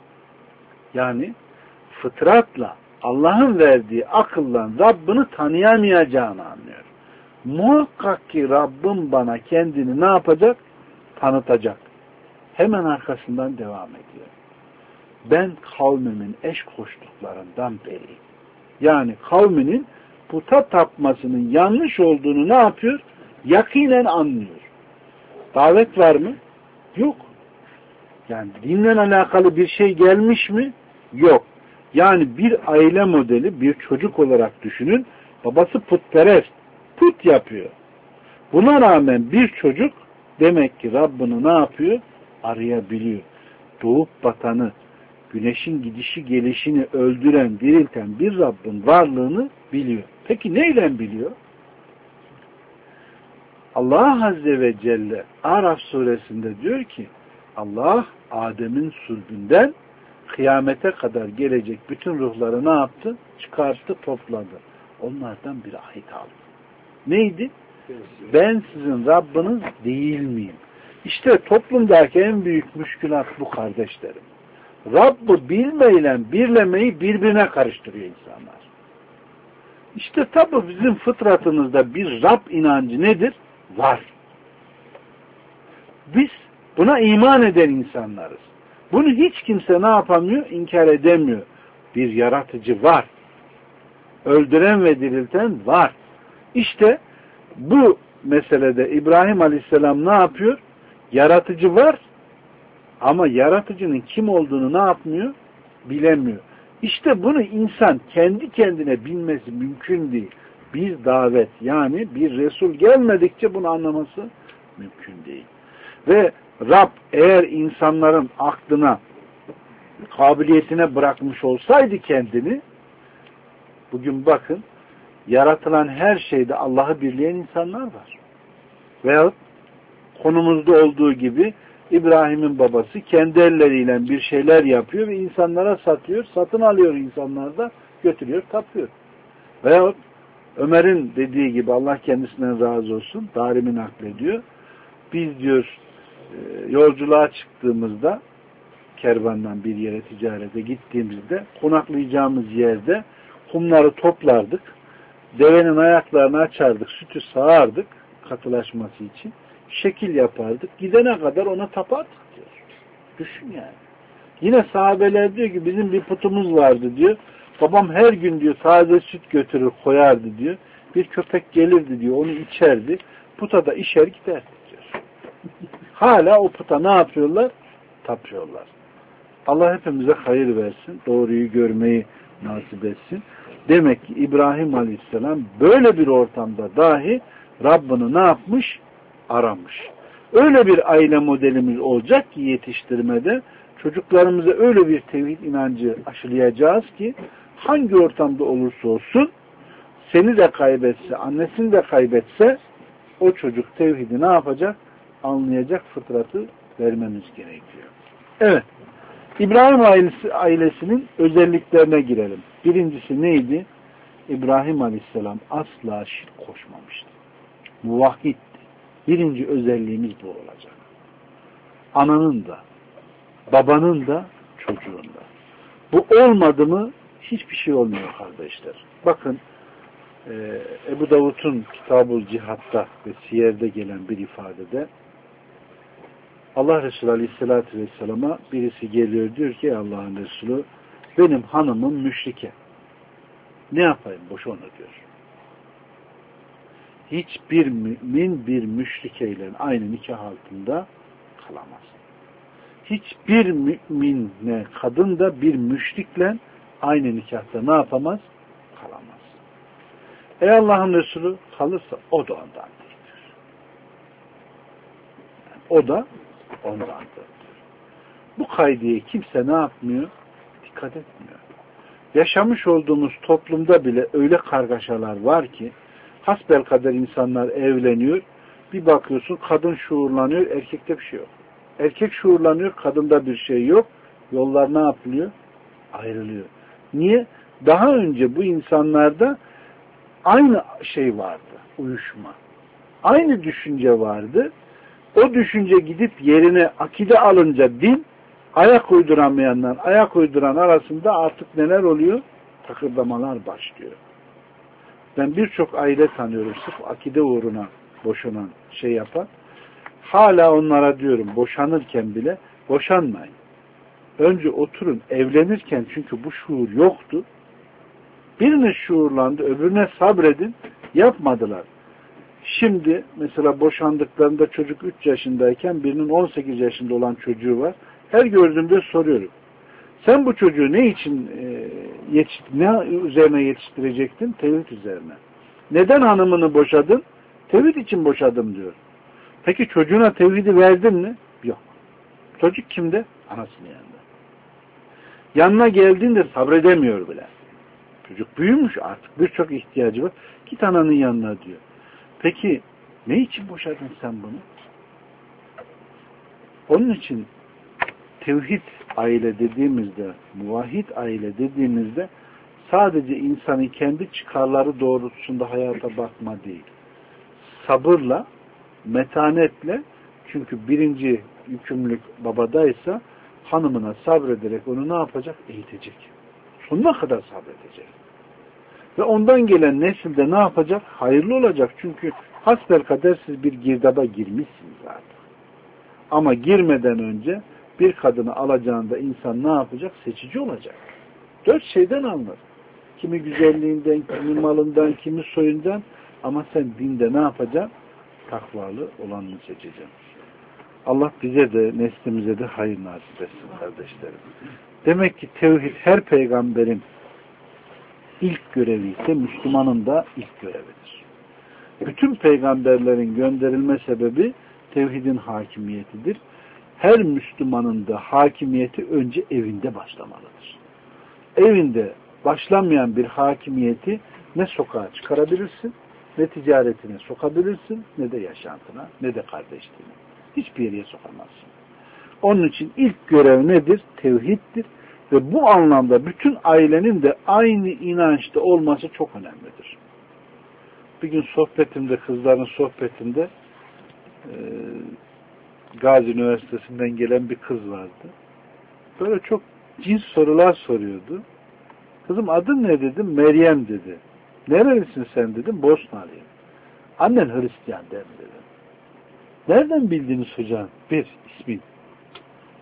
Yani fıtratla Allah'ın verdiği akılla Rabbini tanıyamayacağını anlıyor. Muhakkak ki Rabbim bana kendini ne yapacak? Tanıtacak. Hemen arkasından devam ediyor. Ben kavmimin eş koştuklarından beriyim. Yani kavminin puta tapmasının yanlış olduğunu ne yapıyor? Yakinen anlıyor. Davet var mı? Yok. Yani dinle alakalı bir şey gelmiş mi? Yok. Yani bir aile modeli, bir çocuk olarak düşünün. Babası putperest. Put yapıyor. Buna rağmen bir çocuk demek ki Rabbini ne yapıyor? Arayabiliyor. Doğup batanı, güneşin gidişi gelişini öldüren, dirilten bir Rabbin varlığını biliyor. Peki neyle biliyor? Allah Azze ve Celle Araf suresinde diyor ki Allah Adem'in sulbünden kıyamete kadar gelecek bütün ruhları ne yaptı? Çıkarttı, topladı. Onlardan bir ahit aldı. Neydi? Ben sizin Rabbiniz değil miyim? İşte toplumdaki en büyük müşkülat bu kardeşlerim. Rabb'ı bilmeyle birlemeyi birbirine karıştırıyor insanlar. İşte tabi bizim fıtratımızda bir Rab inancı nedir? Var. Biz buna iman eden insanlarız. Bunu hiç kimse ne yapamıyor? İnkar edemiyor. Bir yaratıcı var. Öldüren ve dirilten var. İşte bu meselede İbrahim Aleyhisselam ne yapıyor? Yaratıcı var ama yaratıcının kim olduğunu ne yapmıyor? Bilemiyor. İşte bunu insan kendi kendine bilmesi mümkün değil. Bir davet yani bir Resul gelmedikçe bunu anlaması mümkün değil. Ve Rab eğer insanların aklına, kabiliyetine bırakmış olsaydı kendini, bugün bakın yaratılan her şeyde Allah'ı birleyen insanlar var. Veyahut konumuzda olduğu gibi İbrahim'in babası kendi elleriyle bir şeyler yapıyor ve insanlara satıyor, satın alıyor insanlar da götürüyor, tapıyor. Veyahut Ömer'in dediği gibi Allah kendisinden razı olsun, Darimi naklediyor. Biz diyor yolculuğa çıktığımızda kervandan bir yere ticarete gittiğimizde konaklayacağımız yerde kumları toplardık. Devenin ayaklarını açardık, sütü sağardık katılaşması için. Şekil yapardık. Gidene kadar ona tapardık diyor. Düşün yani. Yine sahabeler diyor ki bizim bir putumuz vardı diyor. Babam her gün diyor taze süt götürür koyardı diyor. Bir köpek gelirdi diyor onu içerdi. Puta da işer giderdi diyor. Hala o puta ne yapıyorlar? Tapıyorlar. Allah hepimize hayır versin. Doğruyu görmeyi nasip etsin. Demek ki İbrahim Aleyhisselam böyle bir ortamda dahi Rabbini ne yapmış? Aramış. Öyle bir aile modelimiz olacak ki yetiştirmede çocuklarımıza öyle bir tevhid inancı aşılayacağız ki hangi ortamda olursa olsun seni de kaybetse, annesini de kaybetse o çocuk tevhidi ne yapacak? Anlayacak fıtratı vermemiz gerekiyor. Evet. İbrahim ailesi, ailesinin özelliklerine girelim. Birincisi neydi? İbrahim Aleyhisselam asla şirk koşmamıştı. Muvahhiddi. Birinci özelliğimiz bu olacak. Ananın da, babanın da, çocuğun da. Bu olmadı mı hiçbir şey olmuyor kardeşler. Bakın e, Ebu Davud'un Kitab-ı Cihat'ta ve Siyer'de gelen bir ifadede Allah Resulü Aleyhisselatü Vesselam'a birisi geliyor diyor ki Allah'ın Resulü benim hanımım müşrike. Ne yapayım? Boş onu diyor. Hiçbir mümin bir müşrikeyle aynı nikah altında kalamaz. Hiçbir müminle kadın da bir müşrikle aynı nikahta ne yapamaz? Kalamaz. Ey Allah'ın Resulü kalırsa o da ondan değildir. Yani o da ondandır. Bu kaydeye kimse ne yapmıyor? Dikkat etmiyor. Yaşamış olduğumuz toplumda bile öyle kargaşalar var ki hasbelkader insanlar evleniyor. Bir bakıyorsun kadın şuurlanıyor, erkekte bir şey yok. Erkek şuurlanıyor, kadında bir şey yok. Yollar ne yapılıyor? Ayrılıyor. Niye? Daha önce bu insanlarda aynı şey vardı, uyuşma. Aynı düşünce vardı. O düşünce gidip yerine akide alınca din, ayak uyduramayanlar, ayak uyduran arasında artık neler oluyor? Takırdamalar başlıyor. Ben birçok aile tanıyorum sırf akide uğruna boşanan şey yapan. Hala onlara diyorum boşanırken bile boşanmayın. Önce oturun evlenirken çünkü bu şuur yoktu. Birine şuurlandı, öbürüne sabredin. Yapmadılar. Şimdi mesela boşandıklarında çocuk üç yaşındayken birinin on sekiz yaşında olan çocuğu var. Her gördüğümde soruyorum. Sen bu çocuğu ne için e, yetiş, ne üzerine yetiştirecektin? Tevhid üzerine. Neden hanımını boşadın? Tevhid için boşadım diyor. Peki çocuğuna tevhidi verdin mi? Yok. Çocuk kimde? Anasının yanında. Yanına geldiğinde sabredemiyor bile. Çocuk büyümüş artık. Birçok ihtiyacı var. Git ananın yanına diyor. Peki ne için boşadın sen bunu? Onun için tevhid aile dediğimizde, muvahhid aile dediğimizde sadece insanın kendi çıkarları doğrultusunda hayata bakma değil. Sabırla, metanetle, çünkü birinci yükümlülük babadaysa hanımına sabrederek onu ne yapacak? Eğitecek. Sonuna kadar sabredecek. Ve ondan gelen nesilde ne yapacak? Hayırlı olacak. Çünkü hasbelkader siz bir girdaba girmişsiniz zaten. Ama girmeden önce bir kadını alacağında insan ne yapacak? Seçici olacak. Dört şeyden anlar. Kimi güzelliğinden, kimi malından, kimi soyundan, ama sen dinde ne yapacaksın? Takvalı olanını seçeceksin. Allah bize de neslimize de hayır nasip etsin kardeşlerim. Demek ki tevhid her peygamberin ilk görevi ise Müslümanın da ilk görevidir. Bütün peygamberlerin gönderilme sebebi tevhidin hakimiyetidir. Her Müslümanın da hakimiyeti önce evinde başlamalıdır. Evinde başlamayan bir hakimiyeti ne sokağa çıkarabilirsin, ne ticaretine sokabilirsin, ne de yaşantına, ne de kardeşliğine. Hiçbir yere sokamazsın. Onun için ilk görev nedir? Tevhiddir. Ve bu anlamda bütün ailenin de aynı inançta olması çok önemlidir. Bir gün sohbetimde, kızların sohbetinde e, Gazi Üniversitesi'nden gelen bir kız vardı. Böyle çok cins sorular soruyordu. Kızım adın ne dedim? Meryem dedi. Nerelisin sen dedim? Bosnalıyım. Annen Hristiyan der mi dedim. Nereden bildiniz hocam? Bir, ismin.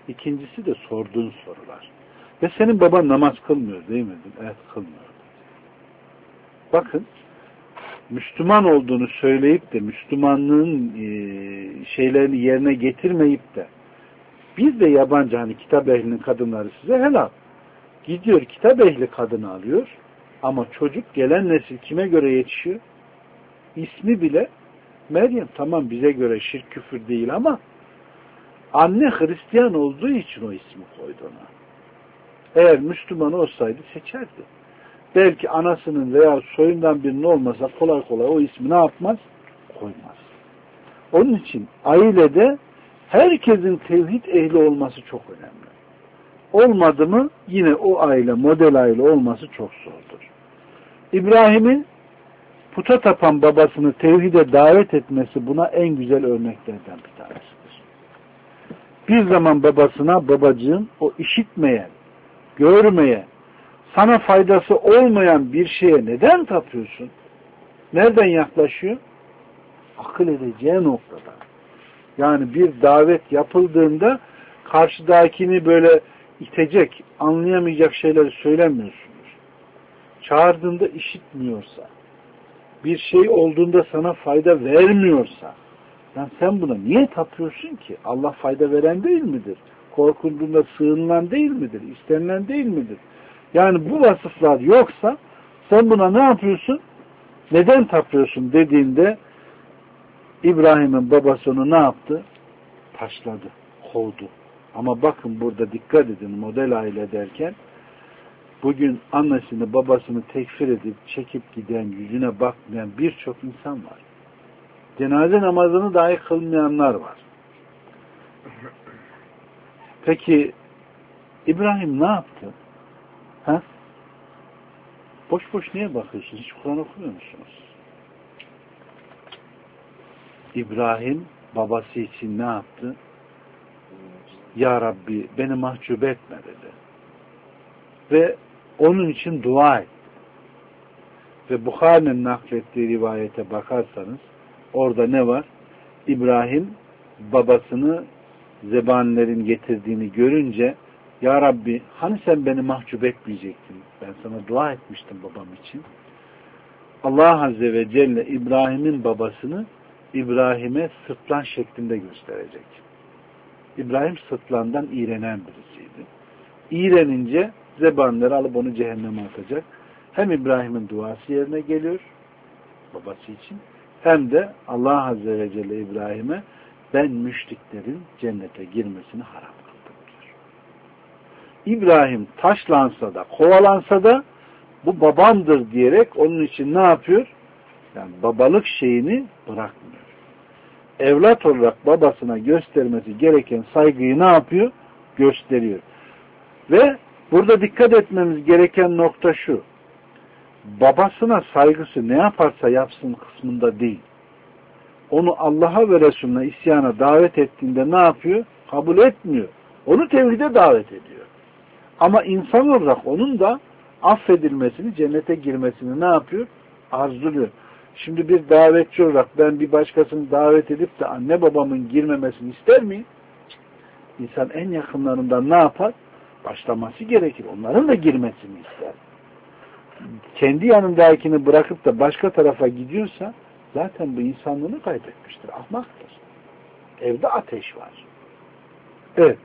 İkincisi de sorduğun sorular. Ve senin baban namaz kılmıyor değil mi? Evet, kılmıyor. Bakın, Müslüman olduğunu söyleyip de Müslümanlığın e, şeylerini yerine getirmeyip de biz de yabancı, hani kitap ehlinin kadınları size helal. Gidiyor kitap ehli kadını alıyor ama çocuk, gelen nesil kime göre yetişiyor? İsmi bile Meryem. Tamam, bize göre şirk küfür değil ama anne Hristiyan olduğu için o ismi koydu ona. Eğer Müslüman olsaydı seçerdi. Belki anasının veya soyundan birinin olmasa kolay kolay o ismi ne yapmaz? Koymaz. Onun için ailede herkesin tevhid ehli olması çok önemli. Olmadı mı yine o aile model aile olması çok zordur. İbrahim'in puta tapan babasını tevhide davet etmesi buna en güzel örneklerden bir tanesidir. Bir zaman babasına, babacığım, o işitmeyen, görmeyen, sana faydası olmayan bir şeye neden tapıyorsun? Nereden yaklaşıyor? Akıl edeceği noktada. Yani bir davet yapıldığında karşıdakini böyle itecek, anlayamayacak şeyleri söylemiyorsunuz. Çağırdığında işitmiyorsa, bir şey olduğunda sana fayda vermiyorsa, yani sen buna niye tapıyorsun ki? Allah fayda veren değil midir? Korkulduğunda sığınılan değil midir? İstenilen değil midir? Yani bu vasıflar yoksa sen buna ne yapıyorsun? Neden tapıyorsun dediğinde İbrahim'in babası onu ne yaptı? Taşladı, kovdu. Ama bakın burada dikkat edin, model aile derken bugün annesini babasını tekfir edip çekip giden, yüzüne bakmayan birçok insan var. Cenaze namazını dahi kılmayanlar var. Peki İbrahim ne yaptı? Ha? Boş boş niye bakıyorsunuz? Hiç Kur'an okumuyor musunuz? İbrahim babası için ne yaptı? Ya Rabbi beni mahcup etme dedi. Ve onun için dua etti. Ve Bukhari'nin naklettiği rivayete bakarsanız orada ne var? İbrahim babasını zebanilerin getirdiğini görünce Ya Rabbi hani sen beni mahcup etmeyecektin? Ben sana dua etmiştim babam için. Allah Azze ve Celle İbrahim'in babasını İbrahim'e sırtlan şeklinde gösterecek. İbrahim sırtlandan iğrenen birisiydi. İğrenince zebanileri alıp onu cehenneme atacak. Hem İbrahim'in duası yerine geliyor babası için, hem de Allah Azze ve Celle İbrahim'e ben müşriklerin cennete girmesini haram kıldım diyor. İbrahim taşlansa da kovalansa da bu babamdır diyerek onun için ne yapıyor? Yani babalık şeyini bırakmıyor. Evlat olarak babasına göstermesi gereken saygıyı ne yapıyor? Gösteriyor. Ve burada dikkat etmemiz gereken nokta şu. Babasına saygısı ne yaparsa yapsın kısmında değil. Onu Allah'a ve Resulüne isyana davet ettiğinde ne yapıyor? Kabul etmiyor. Onu tevhide davet ediyor. Ama insan olarak onun da affedilmesini, cennete girmesini ne yapıyor? Arzuluyor. Şimdi bir davetçi olarak ben bir başkasını davet edip de anne babamın girmemesini ister miyim? İnsan en yakınlarından ne yapar? Başlaması gerekir. Onların da girmesini ister. Kendi yanındakini bırakıp da başka tarafa gidiyorsa zaten bu insanlığını kaybetmiştir. Ahmaktır. Evde ateş var. Evet.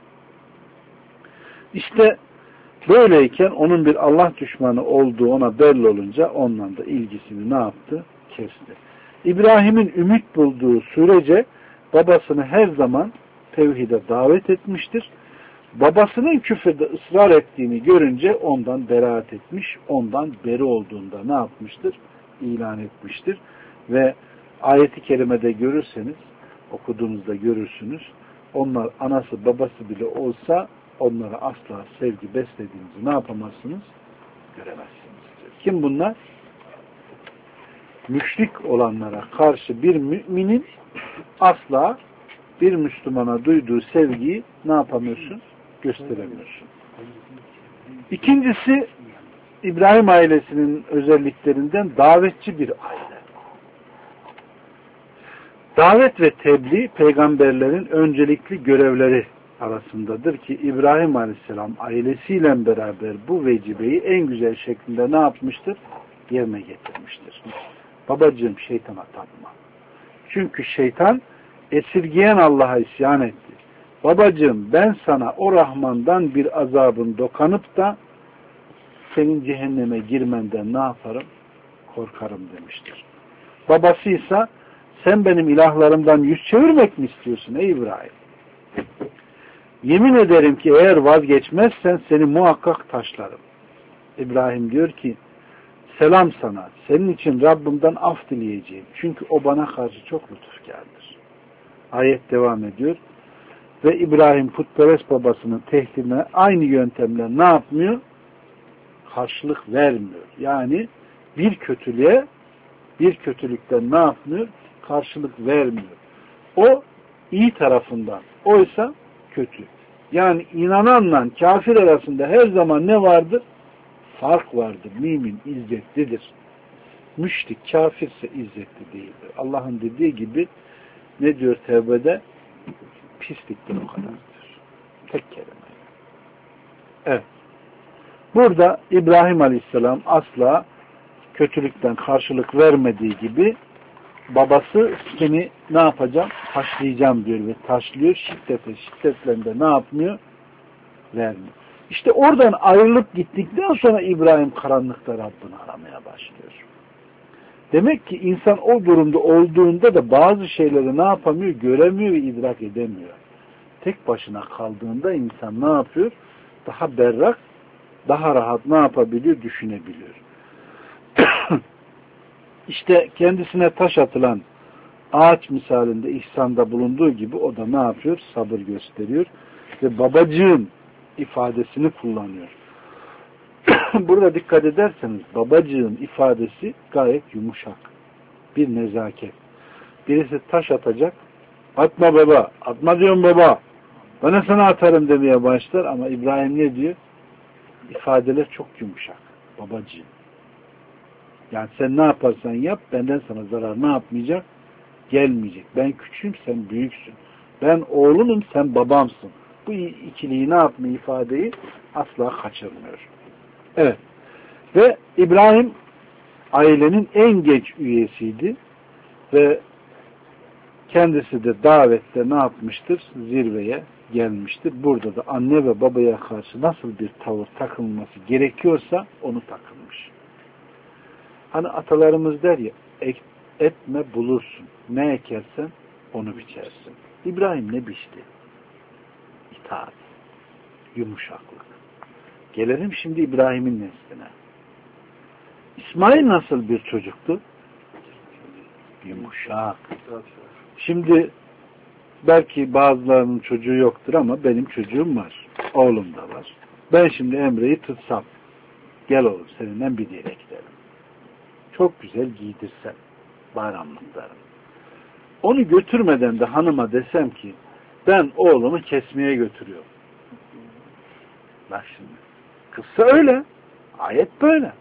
İşte böyleyken onun bir Allah düşmanı olduğu ona belli olunca ondan da ilgisini ne yaptı? Kesti. İbrahim'in ümit bulduğu sürece babasını her zaman tevhide davet etmiştir. Babasının küfürde ısrar ettiğini görünce ondan beraat etmiş, ondan beri olduğunda ne yapmıştır? İlan etmiştir. Ve ayeti kerimede görürseniz, okuduğunuzda görürsünüz, onlar anası babası bile olsa onlara asla sevgi beslediğinizi ne yapamazsınız? Göremezsiniz. Kim bunlar? Müşrik olanlara karşı bir müminin asla bir Müslümana duyduğu sevgiyi ne yapamıyorsun? Gösteremiyorsun. İkincisi İbrahim ailesinin özelliklerinden davetçi bir aile. Davet ve tebliğ peygamberlerin öncelikli görevleri arasındadır ki İbrahim Aleyhisselam ailesiyle beraber bu vecibeyi en güzel şekilde ne yapmıştır? Yerine getirmiştir. Babacığım şeytana tapma. Çünkü şeytan esirgeyen Allah'a isyan etti. Babacığım ben sana o Rahman'dan bir azabın dokanıp da senin cehenneme girmenden ne yaparım? Korkarım demiştir. Babasıysa sen benim ilahlarımdan yüz çevirmek mi istiyorsun ey İbrahim? Yemin ederim ki eğer vazgeçmezsen seni muhakkak taşlarım. İbrahim diyor ki selam sana. Senin için Rabbimden af dileyeceğim. Çünkü o bana karşı çok lütufkârdır. Ayet devam ediyor. Ve İbrahim putperest babasının tehdidine aynı yöntemle ne yapmıyor? Karşılık vermiyor. Yani bir kötülüğe bir kötülükten ne yapmıyor? Karşılık vermiyor. O iyi tarafından. Oysa kötü. Yani inananla kafir arasında her zaman ne vardır? Fark vardır. Mümin izzetlidir. Müşrik kafirse izzetli değildir. Allah'ın dediği gibi ne diyor Tevbe'de? Pisliktir o kadardır. Tek kelime. Evet. Burada İbrahim Aleyhisselam asla kötülükten karşılık vermediği gibi babası seni ne yapacağım? Taşlayacağım diyor ve taşlıyor. Şiddete şiddetle de ne yapmıyor? Vermiyor. İşte oradan ayrılıp gittikten sonra İbrahim karanlıkta Rabbini aramaya başlıyor. Demek ki insan o durumda olduğunda da bazı şeyleri ne yapamıyor? Göremiyor ve idrak edemiyor. Tek başına kaldığında insan ne yapıyor? Daha berrak, daha rahat ne yapabiliyor? Düşünebiliyor. İşte kendisine taş atılan ağaç misalinde ihsanda bulunduğu gibi o da ne yapıyor? Sabır gösteriyor. Ve babacığım ifadesini kullanıyor. Burada dikkat ederseniz babacığım ifadesi gayet yumuşak. Bir nezaket. Birisi taş atacak. Atma baba. Atma diyorum baba. Bana sana atarım demeye başlar ama İbrahim ne diyor? İfadeler çok yumuşak. Babacığım. Yani sen ne yaparsan yap benden sana zarar ne yapmayacak? Gelmeyecek. Ben küçüğüm sen büyüksün. Ben oğlunum sen babamsın. Bu ikiliyi ne yapmıyor ifadeyi asla kaçırmıyor. Evet. Ve İbrahim ailenin en genç üyesiydi ve kendisi de davette ne yapmıştır? Zirveye gelmiştir. Burada da anne ve babaya karşı nasıl bir tavır takılması gerekiyorsa onu takılmış. Hani atalarımız der ya etme bulursun. Ne ekersen onu biçersin. İbrahim ne biçti? İtaat. Yumuşaklık. Gelelim şimdi İbrahim'in nesline. İsmail nasıl bir çocuktu? Yumuşak. Şimdi belki bazılarının çocuğu yoktur ama benim çocuğum var. Oğlum da var. Ben şimdi Emre'yi tutsam. Gel oğlum seninle bir yere gidelim. Çok güzel giydirsem. Bayramlıklarım. Onu götürmeden de hanıma desem ki ben oğlumu kesmeye götürüyorum. Bak şimdi. Kızsa öyle. Ayet böyle.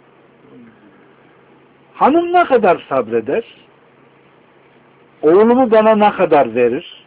Hanım ne kadar sabreder? Oğlumu bana ne kadar verir?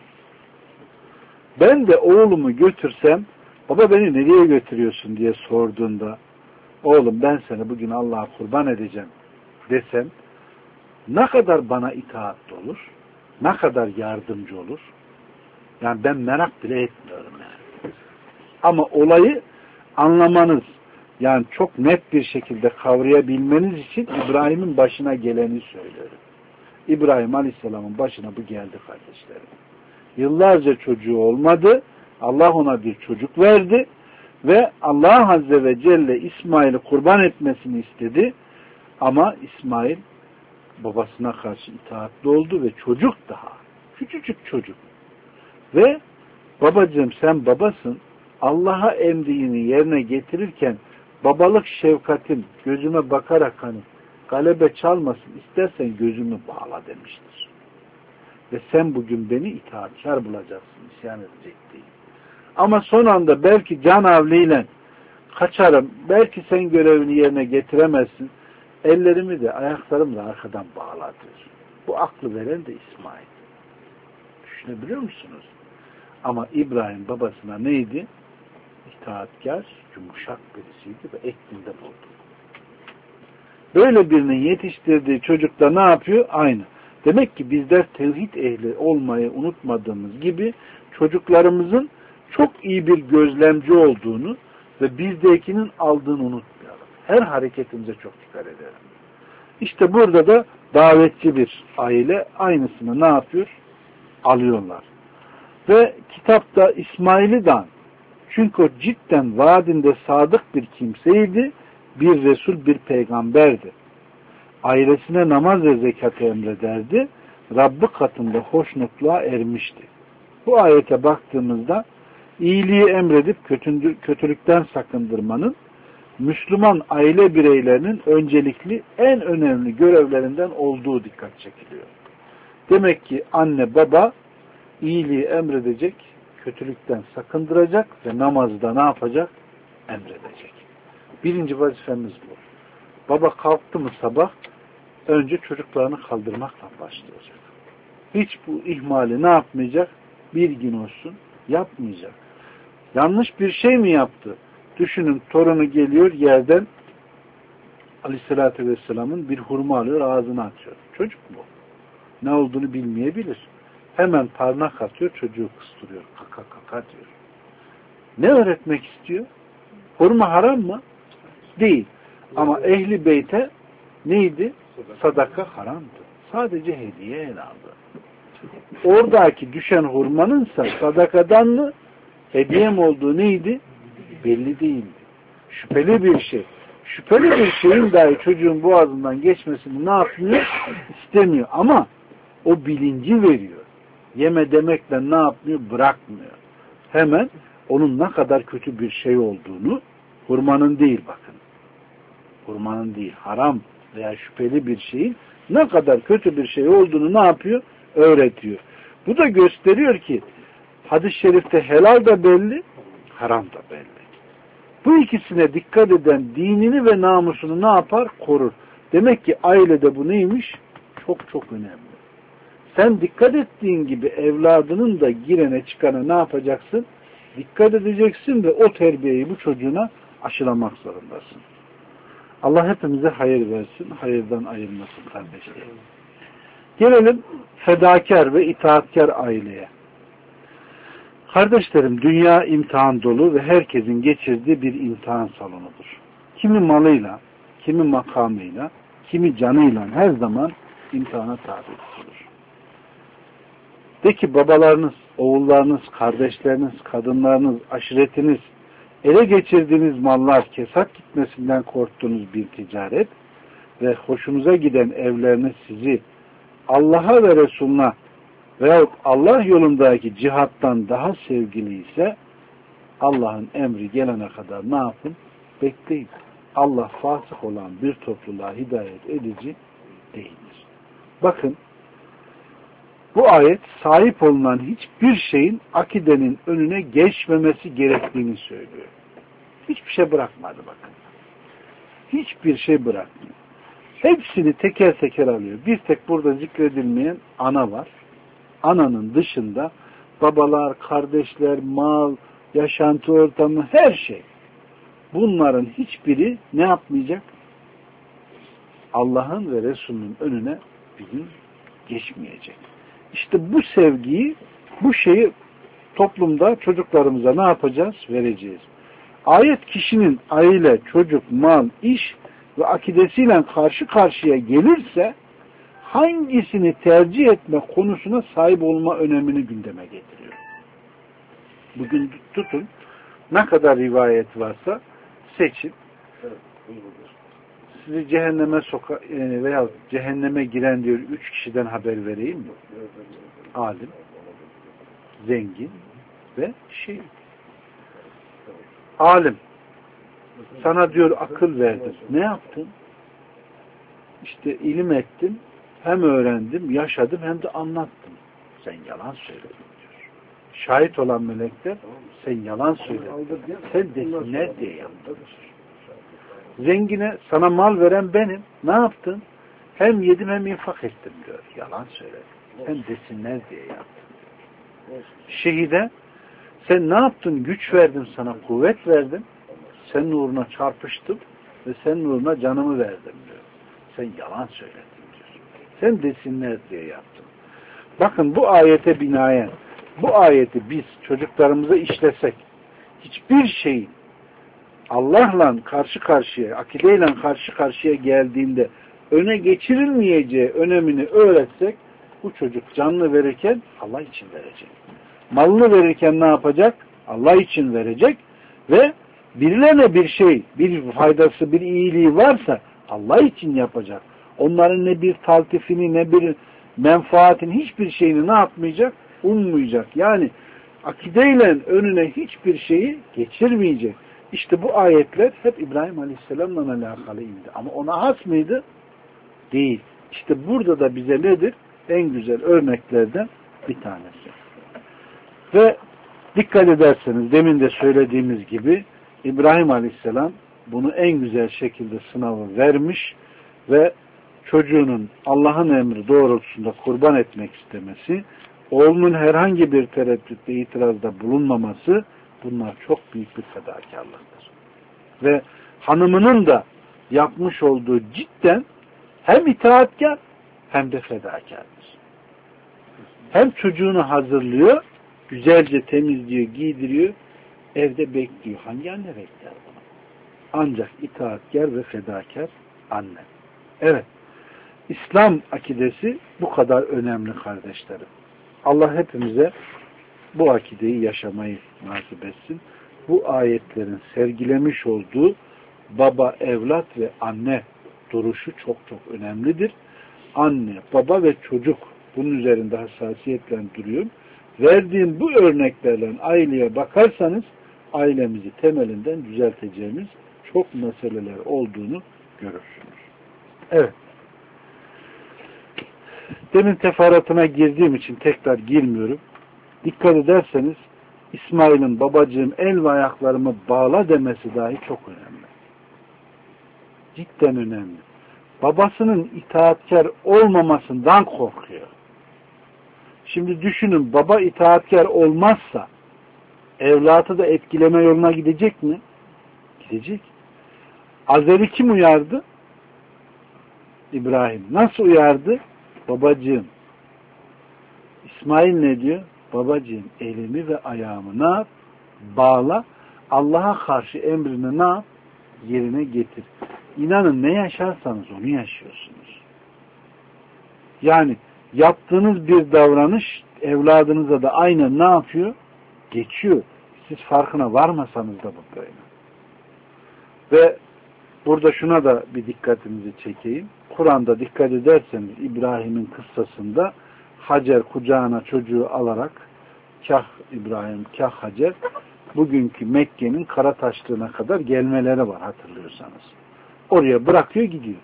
Ben de oğlumu götürsem baba beni nereye götürüyorsun diye sorduğunda oğlum ben seni bugün Allah'a kurban edeceğim desem ne kadar bana itaatli olur? Ne kadar yardımcı olur? Yani ben merak bile etmiyorum yani. Ama olayı anlamanız yani çok net bir şekilde kavrayabilmeniz için İbrahim'in başına geleni söylüyorum. İbrahim Aleyhisselam'ın başına bu geldi kardeşlerim. Yıllarca çocuğu olmadı. Allah ona bir çocuk verdi ve Allah Azze ve Celle İsmail'i kurban etmesini istedi. Ama İsmail babasına karşı itaatli oldu ve çocuk daha. Küçücük çocuk. Ve babacığım sen babasın. Allah'a emrini yerine getirirken babalık şefkatin gözüme bakarak hani galebe çalmasın istersen gözümü bağla demiştir. Ve sen bugün beni itaatkar bulacaksın, isyan edecek değil. Ama son anda belki can havliyle kaçarım, belki sen görevini yerine getiremezsin, ellerimi de ayaklarımı da arkadan bağladır. Bu aklı veren de İsmail. Düşünebiliyor musunuz? Ama İbrahim babasına neydi? İtaatkar, yumuşak birisiydi ve eklinde buldu. Böyle birinin yetiştirdiği çocuk da ne yapıyor? Aynı. Demek ki bizler tevhid ehli olmayı unutmadığımız gibi çocuklarımızın çok iyi bir gözlemci olduğunu ve bizdekinin aldığını unutmayalım. Her hareketimize çok dikkat edelim. İşte burada da davetçi bir aile aynısını ne yapıyor? Alıyorlar. Ve kitapta İsmail'i de, çünkü o cidden vaadinde sadık bir kimseydi, bir Resul, bir peygamberdi. Ailesine namaz ve zekatı emrederdi. Rabbi katında hoşnutluğa ermişti. Bu ayete baktığımızda iyiliği emredip kötülükten sakındırmanın Müslüman aile bireylerinin öncelikli en önemli görevlerinden olduğu dikkat çekiliyor. Demek ki anne baba iyiliği emredecek, kötülükten sakındıracak ve namazda ne yapacak? Emredecek. Birinci vazifemiz bu. Baba kalktı mı sabah önce çocuklarını kaldırmakla başlayacak. Hiç bu ihmali ne yapmayacak? Bir gün olsun yapmayacak. Yanlış bir şey mi yaptı? Düşünün, torunu geliyor yerden Aleyhisselatü Vesselam'ın bir hurma alıyor, ağzına atıyor. Çocuk mu? Ne olduğunu bilmeyebilir. Hemen parmak atıyor, çocuğu kıstırıyor. Kaka kaka diyor. Ne öğretmek istiyor? Hurma haram mı? Değil. Ama ehli beyte neydi? Sadaka haramdı. Sadece hediye ele aldı. Oradaki düşen hurmanınsa sadakadan mı, hediye mi olduğu neydi? Belli değildi. Şüpheli bir şey. Şüpheli bir şeyin dahi çocuğun boğazından geçmesini ne yapmıyor? İstemiyor. Ama o bilinci veriyor. Yeme demekle ne yapmıyor? Bırakmıyor. Hemen onun ne kadar kötü bir şey olduğunu, hurmanın değil bakın. Hurmanın değil, haram veya şüpheli bir şeyin ne kadar kötü bir şey olduğunu ne yapıyor? Öğretiyor. Bu da gösteriyor ki hadis-i şerifte helal da belli, haram da belli. Bu ikisine dikkat eden dinini ve namusunu ne yapar? Korur. Demek ki ailede bu neymiş? Çok çok önemli. Sen dikkat ettiğin gibi evladının da girene çıkana ne yapacaksın? Dikkat edeceksin ve o terbiyeyi bu çocuğuna aşılamak zorundasın. Allah hepimize hayır versin, hayırdan ayırmasın kardeşlerim. Gelelim fedakar ve itaatkar aileye. Kardeşlerim, dünya imtihan dolu ve herkesin geçirdiği bir imtihan salonudur. Kimi malıyla, kimi makamıyla, kimi canıyla her zaman imtihana tabi tutulur. De ki babalarınız, oğullarınız, kardeşleriniz, kadınlarınız, aşiretiniz, ele geçirdiğiniz mallar, kesat gitmesinden korktuğunuz bir ticaret ve hoşunuza giden evleriniz sizi Allah'a ve Resulüne veyahut Allah yolundaki cihattan daha sevgili ise Allah'ın emri gelene kadar ne yapın? Bekleyin. Allah fasık olan bir topluluğa hidayet edici değildir. Bakın, bu ayet sahip olunan hiçbir şeyin akidenin önüne geçmemesi gerektiğini söylüyor. Hiçbir şey bırakmadı bakın. Hiçbir şey bırakmıyor. Hepsini teker teker alıyor. Bir tek burada zikredilmeyen ana var. Ananın dışında babalar, kardeşler, mal, yaşantı ortamı, her şey. Bunların hiçbiri ne yapmayacak? Allah'ın ve Resulünün önüne bir gün geçmeyecek. İşte bu sevgiyi, bu şeyi toplumda çocuklarımıza ne yapacağız? Vereceğiz. Ayet kişinin aile, çocuk, mal, iş ve akidesiyle karşı karşıya gelirse hangisini tercih etme konusuna sahip olma önemini gündeme getiriyor. Bugün tutun, ne kadar rivayet varsa seçin. Sizi cehenneme soka veya cehenneme giren diyor üç kişiden haber vereyim mi? Alim, zengin ve şehit. Alim, sana diyor akıl verdim. Ne yaptın? İşte ilim ettim, hem öğrendim, yaşadım hem de anlattım. Sen yalan söyledin diyor. Şahit olan melekler sen yalan söyledin. Sen desinler diye yaptın. Zengine sana mal veren benim. Ne yaptın? Hem yedim hem infak ettim diyor. Yalan söyledin. Sen desinler diye yaptın diyor. Şehide Sen ne yaptın? Güç verdim sana, kuvvet verdim. Senin uğruna çarpıştım ve senin uğruna canımı verdim diyor. Sen yalan söyledin diyor. Sen desinler diye yaptın. Bakın bu ayete binaen, bu ayeti biz çocuklarımıza işlesek, hiçbir şeyin Allah'la karşı karşıya, akideyle karşı karşıya geldiğinde öne geçirilmeyeceği önemini öğretsek, bu çocuk canlı verirken Allah için verecek. Malını verirken ne yapacak? Allah için verecek ve birilerine bir şey, bir faydası, bir iyiliği varsa Allah için yapacak. Onların ne bir taltifini, ne bir menfaatin, hiçbir şeyini ne yapmayacak? Ummayacak. Yani akideyle önüne hiçbir şeyi geçirmeyecek. İşte bu ayetler hep İbrahim Aleyhisselam'la alakalı indi. Ama ona has mıydı? Değil. İşte burada da bize nedir? En güzel örneklerden bir tanesi. Ve dikkat ederseniz demin de söylediğimiz gibi İbrahim Aleyhisselam bunu en güzel şekilde sınavı vermiş ve çocuğunun Allah'ın emri doğrultusunda kurban etmek istemesi, oğlunun herhangi bir tereddütte, itirazda bulunmaması, bunlar çok büyük bir fedakarlıktır. Ve hanımının da yapmış olduğu cidden hem itaatkar hem de fedakardır. Hem çocuğunu hazırlıyor, güzelce temizliyor, giydiriyor, evde bekliyor. Hangi anne bekler bunu? Ancak itaatkar ve fedakar anne. Evet, İslam akidesi bu kadar önemli kardeşlerim. Allah hepimize bu akideyi yaşamayı nasip etsin. Bu ayetlerin sergilemiş olduğu baba, evlat ve anne duruşu çok çok önemlidir. Anne, baba ve çocuk bunun üzerinde hassasiyetle duruyor. Verdiğim bu örneklerle aileye bakarsanız ailemizi temelinden düzelteceğimiz çok meseleler olduğunu görürsünüz. Evet. Demin teferruatına girdiğim için tekrar girmiyorum. Dikkat ederseniz İsmail'in babacığım el ve ayaklarımı bağla demesi dahi çok önemli. Cidden önemli. Babasının itaatkar olmamasından korkuyor. Şimdi düşünün, baba itaatkar olmazsa evlatı da etkileme yoluna gidecek mi? Gidecek. Azer'i kim uyardı? İbrahim. Nasıl uyardı? Babacığım. İsmail ne diyor? Babacığım elimi ve ayağımı ne yap? Bağla. Allah'a karşı emrini ne yap? Yerine getir. İnanın ne yaşarsanız onu yaşıyorsunuz. Yani yaptığınız bir davranış evladınıza da aynen ne yapıyor? Geçiyor. Siz farkına varmasanız da bu böyle. Ve burada şuna da bir dikkatinizi çekeyim. Kur'an'da dikkat ederseniz İbrahim'in kıssasında Hacer kucağına çocuğu alarak kah İbrahim, kah Hacer bugünkü Mekke'nin Karataşlığına kadar gelmeleri var hatırlıyorsanız. Oraya bırakıyor gidiyor.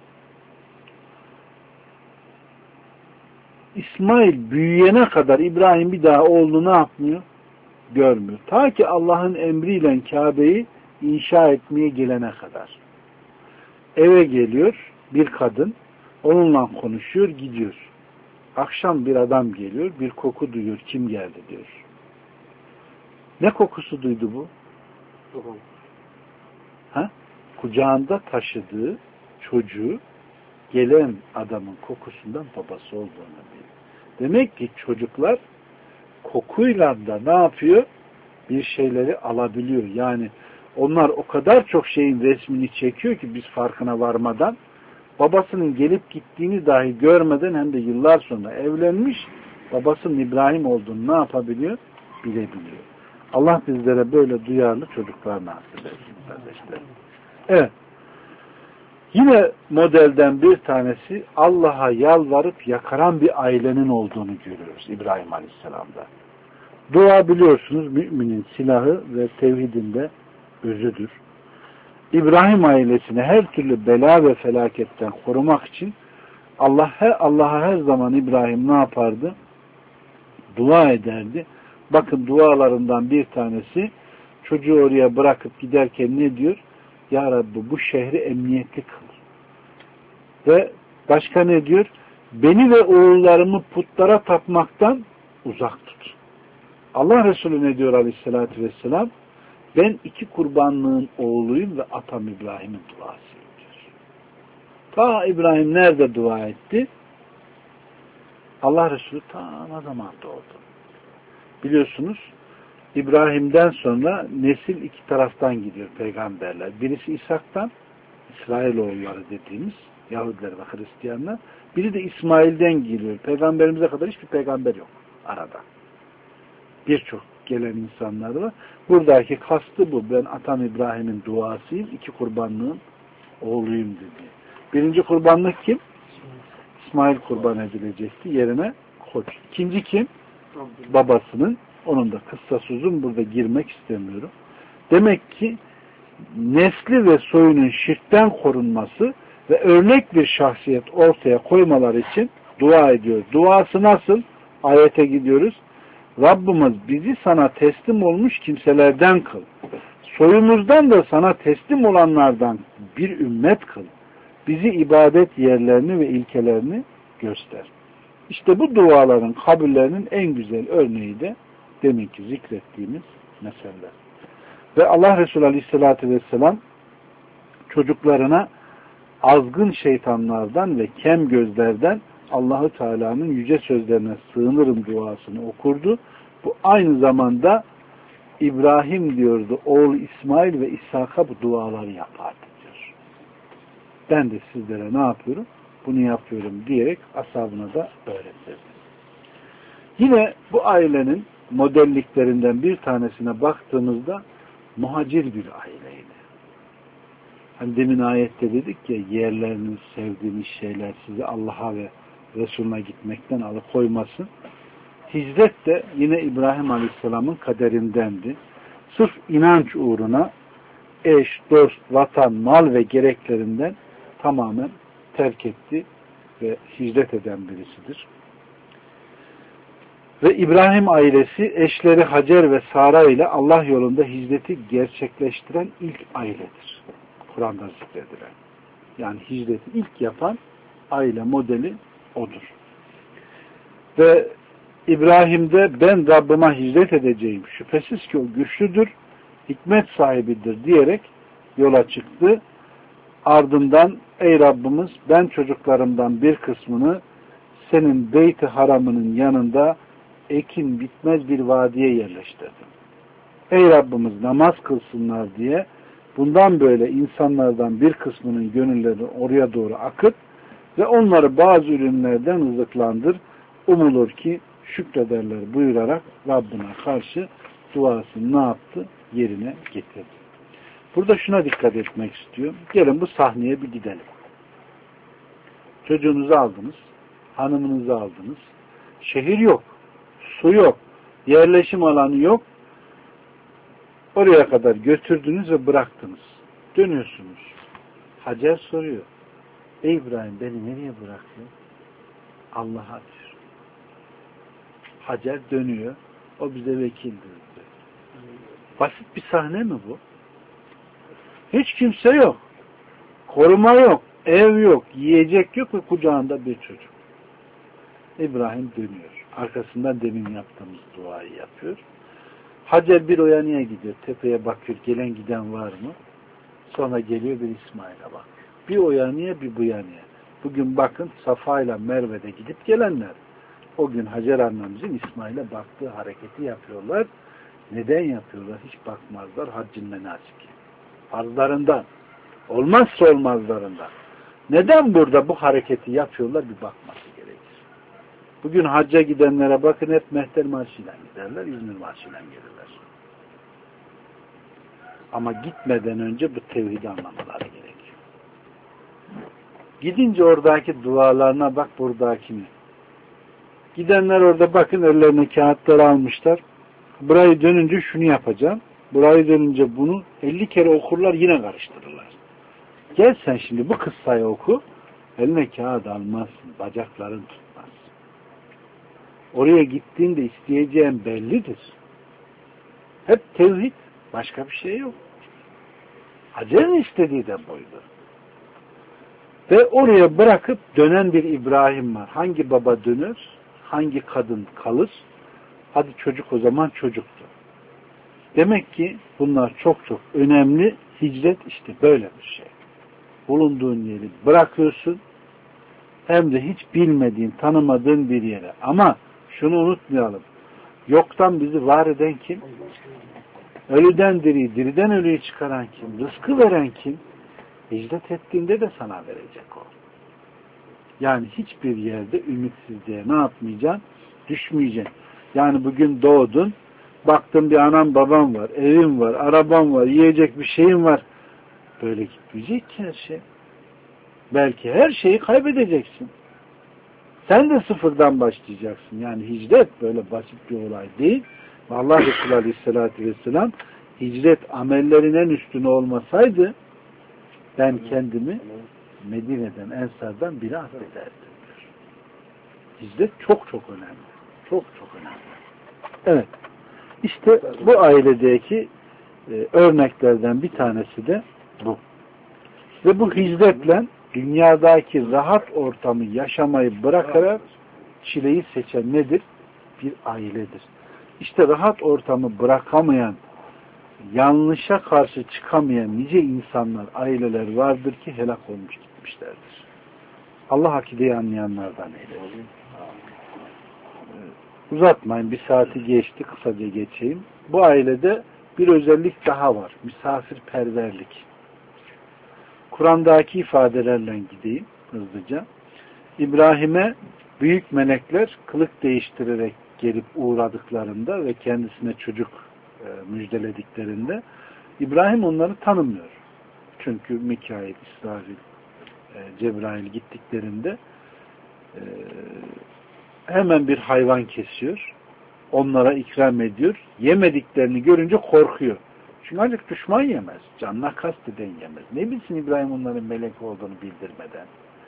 İsmail büyüyene kadar İbrahim bir daha oğlunu ne yapmıyor? Görmüyor. Ta ki Allah'ın emriyle Kabe'yi inşa etmeye gelene kadar. Eve geliyor bir kadın, onunla konuşuyor, gidiyor. Akşam bir adam geliyor, bir koku duyuyor, kim geldi diyor. Ne kokusu duydu bu? Ha? Kucağında taşıdığı çocuğu gelen adamın kokusundan babası olduğunu biliyor. Demek ki çocuklar kokuyla da ne yapıyor? Bir şeyleri alabiliyor. Yani onlar o kadar çok şeyin resmini çekiyor ki biz farkına varmadan babasının gelip gittiğini dahi görmeden hem de yıllar sonra evlenmiş babasının İbrahim olduğunu ne yapabiliyor? Bilebiliyor. Allah bizlere böyle duyarlı çocuklar nasip etsin kardeşlerim. Evet. Yine modelden bir tanesi Allah'a yalvarıp yakaran bir ailenin olduğunu görüyoruz İbrahim Aleyhisselam'da. Dua biliyorsunuz müminin silahı ve tevhidinde özüdür. İbrahim ailesini her türlü bela ve felaketten korumak için Allah Allah'a her zaman İbrahim ne yapardı? Dua ederdi. Bakın dualarından bir tanesi çocuğu oraya bırakıp giderken ne diyor? Ya Rabbi bu şehri emniyetli kıl. Ve başka ne diyor? Beni ve oğullarımı putlara tapmaktan uzak tut. Allah Resulü ne diyor aleyhissalatü vesselam? Ben iki kurbanlığın oğluyum ve atam İbrahim'in duasıyım diyor. Ta İbrahim nerede dua etti? Allah Resulü ta ne zaman doğdu? Biliyorsunuz İbrahim'den sonra nesil iki taraftan gidiyor peygamberler. Birisi İshak'tan, İsrailoğulları dediğimiz Yahudiler ve Hristiyanlar. Biri de İsmail'den geliyor. Peygamberimize kadar hiçbir peygamber yok arada. Birçok gelen insanlar var. Buradaki kastı bu. Ben atam İbrahim'in duasıyım, iki kurbanlığın oğluyum dedi. Birinci kurbanlık kim? İsmail kurban edilecekti. Yerine koç. İkinci kim? Babasının. Onun da kıssası uzun. Burada girmek istemiyorum. Demek ki nesli ve soyunun şirkten korunması ve örnek bir şahsiyet ortaya koymalar için dua ediyor. Duası nasıl? Ayete gidiyoruz. Rabbimiz bizi sana teslim olmuş kimselerden kıl. Soyumuzdan da sana teslim olanlardan bir ümmet kıl. Bizi ibadet yerlerini ve ilkelerini göster. İşte bu duaların kabullerinin en güzel örneği de deminki zikrettiğimiz meseleler. Ve Allah Resulü Aleyhisselatü Vesselam çocuklarına azgın şeytanlardan ve kem gözlerden Allah-u Teala'nın yüce sözlerine sığınırım duasını okurdu. Bu aynı zamanda İbrahim diyordu, oğlu İsmail ve İshak'a bu duaları yapardı diyor. Ben de sizlere ne yapıyorum? Bunu yapıyorum diyerek ashabına da öğretirdi. Yine bu ailenin modelliklerinden bir tanesine baktığımızda muhacir bir aileydi. Hani demin ayette dedik ya, yerleriniz, sevdiğiniz şeyler sizi Allah'a ve Resulüne gitmekten alıkoymasın. Hicret de yine İbrahim Aleyhisselam'ın kaderindendi. Sırf inanç uğruna eş, dost, vatan, mal ve gereklerinden tamamen terk etti ve hicret eden birisidir. Ve İbrahim ailesi eşleri Hacer ve Sara ile Allah yolunda hicreti gerçekleştiren ilk ailedir. Kur'an'da zikredilen. Yani hicreti ilk yapan aile modeli odur. Ve İbrahim'de ben Rabbime hicret edeceğim, şüphesiz ki o güçlüdür, hikmet sahibidir diyerek yola çıktı. Ardından ey Rabbimiz ben çocuklarımdan bir kısmını senin Beyt-i Haram'ının yanında ekin bitmez bir vadiye yerleştirdim. Ey Rabbimiz namaz kılsınlar diye bundan böyle insanlardan bir kısmının gönülleri oraya doğru akıt ve onları bazı ürünlerden rızıklandır. Umulur ki şükrederler buyurarak Rabbine karşı duasını ne yaptı? Yerine getirdi. Burada şuna dikkat etmek istiyorum. Gelin bu sahneye bir gidelim. Çocuğunuzu aldınız, hanımınızı aldınız. Şehir yok, su yok, yerleşim alanı yok. Oraya kadar götürdünüz ve bıraktınız. Dönüyorsunuz. Hacer soruyor. Ey İbrahim beni nereye bıraktın? Allah'a diyor. Hacer dönüyor. O bize vekildir diyor. Basit bir sahne mi bu? Hiç kimse yok. Koruma yok. Ev yok. Yiyecek yok ve kucağında bir çocuk. İbrahim dönüyor. Arkasından demin yaptığımız duayı yapıyor. Hacer bir o yanıya gidiyor. Tepeye bakıyor. Gelen giden var mı? Sonra geliyor bir İsmail'e bakıyor. Bir o yanıya bir bu yanıya. Bugün bakın Safa ile Merve'de gidip gelenler. O gün Hacer annemizin İsmail'e baktığı hareketi yapıyorlar. Neden yapıyorlar? Hiç bakmazlar. Haccın menasiki. Farzlarından. Olmazsa olmazlarından. Neden burada bu hareketi yapıyorlar? Bir bakması gerekir. Bugün hacca gidenlere bakın hep Mehter Marşı'yla giderler. İzmir Marşı'yla gelirler. Ama gitmeden önce bu tevhidi anlamaları gerekiyor. Gidince oradaki dualarına bak buradakini. Gidenler orada bakın ellerine kağıtları almışlar. Burayı dönünce şunu yapacağım. Burayı dönünce bunu elli kere okurlar yine karıştırırlar. Gel sen şimdi bu kıssayı oku. Eline kağıt almazsın. Bacakların tutmaz. Oraya gittiğinde isteyeceğin bellidir. Hep tevhid. Başka bir şey yok. Hacer'in istediği de buydu. Ve oraya bırakıp dönen bir İbrahim var. Hangi baba döner? Hangi kadın kalır? Hadi çocuk o zaman çocuktu. Demek ki bunlar çok çok önemli. Hicret işte böyle bir şey. Bulunduğun yeri bırakıyorsun. Hem de hiç bilmediğin, tanımadığın bir yere. Ama şunu unutmayalım. Yoktan bizi var eden kim? Ölüden diriyi, diriden ölüyü çıkaran kim? Rızkı veren kim? Hicret ettiğinde de sana verecek o. Yani hiçbir yerde ümitsizliğe ne yapmayacaksın? Düşmeyeceksin. Yani bugün doğdun, baktın bir anam babam var, evim var, arabam var, yiyecek bir şeyim var. Böyle gitmeyecek ki her şey. Belki her şeyi kaybedeceksin. Sen de sıfırdan başlayacaksın. Yani hicret böyle basit bir olay değil. Allah Resulü Aleyhisselatü Vesselam hicret amellerin en üstüne olmasaydı ben kendimi Medine'den, Ensar'dan biri affederdim. Hicret çok çok önemli. Çok çok önemli. Evet. İşte bu ailedeki e, örneklerden bir tanesi de bu. Ve bu hicretle dünyadaki rahat ortamı yaşamayı bırakarak çileyi seçen nedir? Bir ailedir. İşte rahat ortamı bırakamayan, yanlışa karşı çıkamayan nice insanlar, aileler vardır ki helak olmuş gitmişlerdir. Allah akideyi anlayanlardan eylesin. Uzatmayın, bir saati geçti, kısaca geçeyim. Bu ailede bir özellik daha var. Misafirperverlik. Kur'an'daki ifadelerle gideyim hızlıca. İbrahim'e büyük melekler kılık değiştirerek gelip uğradıklarında ve kendisine çocuk e, müjdelediklerinde İbrahim onları tanımıyor. Çünkü Mikail, İsrafil, e, Cebrail gittiklerinde e, hemen bir hayvan kesiyor. Onlara ikram ediyor. Yemediklerini görünce korkuyor. Çünkü ancak düşman yemez. Canına kasteden yemez. Ne bilsin İbrahim onların melek olduğunu bildirmeden.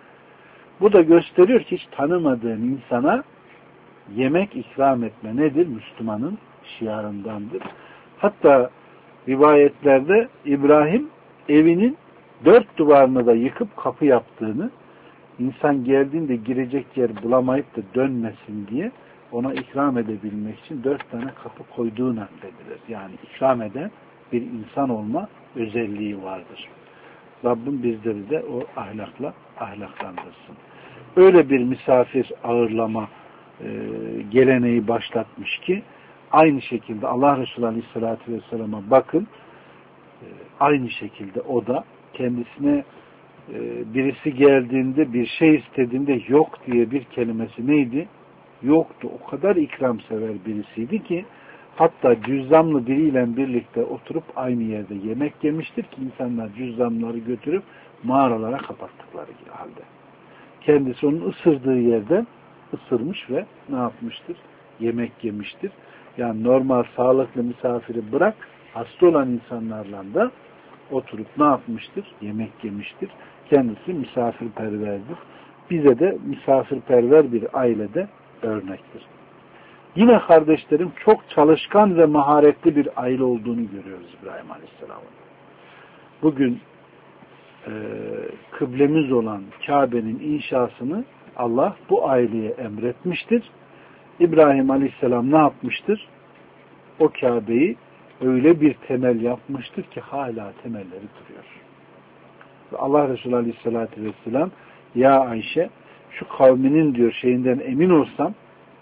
Bu da gösteriyor ki hiç tanımadığın insana yemek ikram etme nedir? Müslümanın şiarındandır. Hatta rivayetlerde İbrahim evinin dört duvarını da yıkıp kapı yaptığını, insan geldiğinde girecek yer bulamayıp da dönmesin diye ona ikram edebilmek için dört tane kapı koyduğunu anledilir. Yani ikram eden bir insan olma özelliği vardır. Rabbim bizleri de o ahlakla ahlaklandırsın. Öyle bir misafir ağırlama e, geleneği başlatmış ki aynı şekilde Allah Resulü Aleyhisselatü Vesselam'a bakın e, aynı şekilde o da kendisine e, birisi geldiğinde bir şey istediğinde yok diye bir kelimesi neydi? Yoktu. O kadar ikramsever birisiydi ki hatta cüzzamlı biriyle birlikte oturup aynı yerde yemek yemiştir ki insanlar cüzzamları götürüp mağaralara kapattıkları halde. Kendisi onun ısırdığı yerden ısırmış ve ne yapmıştır? Yemek yemiştir. Yani normal sağlıklı misafiri bırak, hasta olan insanlarla da oturup ne yapmıştır? Yemek yemiştir. Kendisi misafirperverdir. Bize de misafirperver bir ailede örnektir. Yine kardeşlerim çok çalışkan ve maharetli bir aile olduğunu görüyoruz İbrahim Aleyhisselam'ın. Bugün e, kıblemiz olan Kabe'nin inşasını Allah bu aileye emretmiştir. İbrahim Aleyhisselam ne yapmıştır? O Kabe'yi öyle bir temel yapmıştır ki hala temelleri duruyor. Ve Allah Resulü Aleyhisselatü Vesselam ya Ayşe şu kavminin diyor şeyinden emin olsam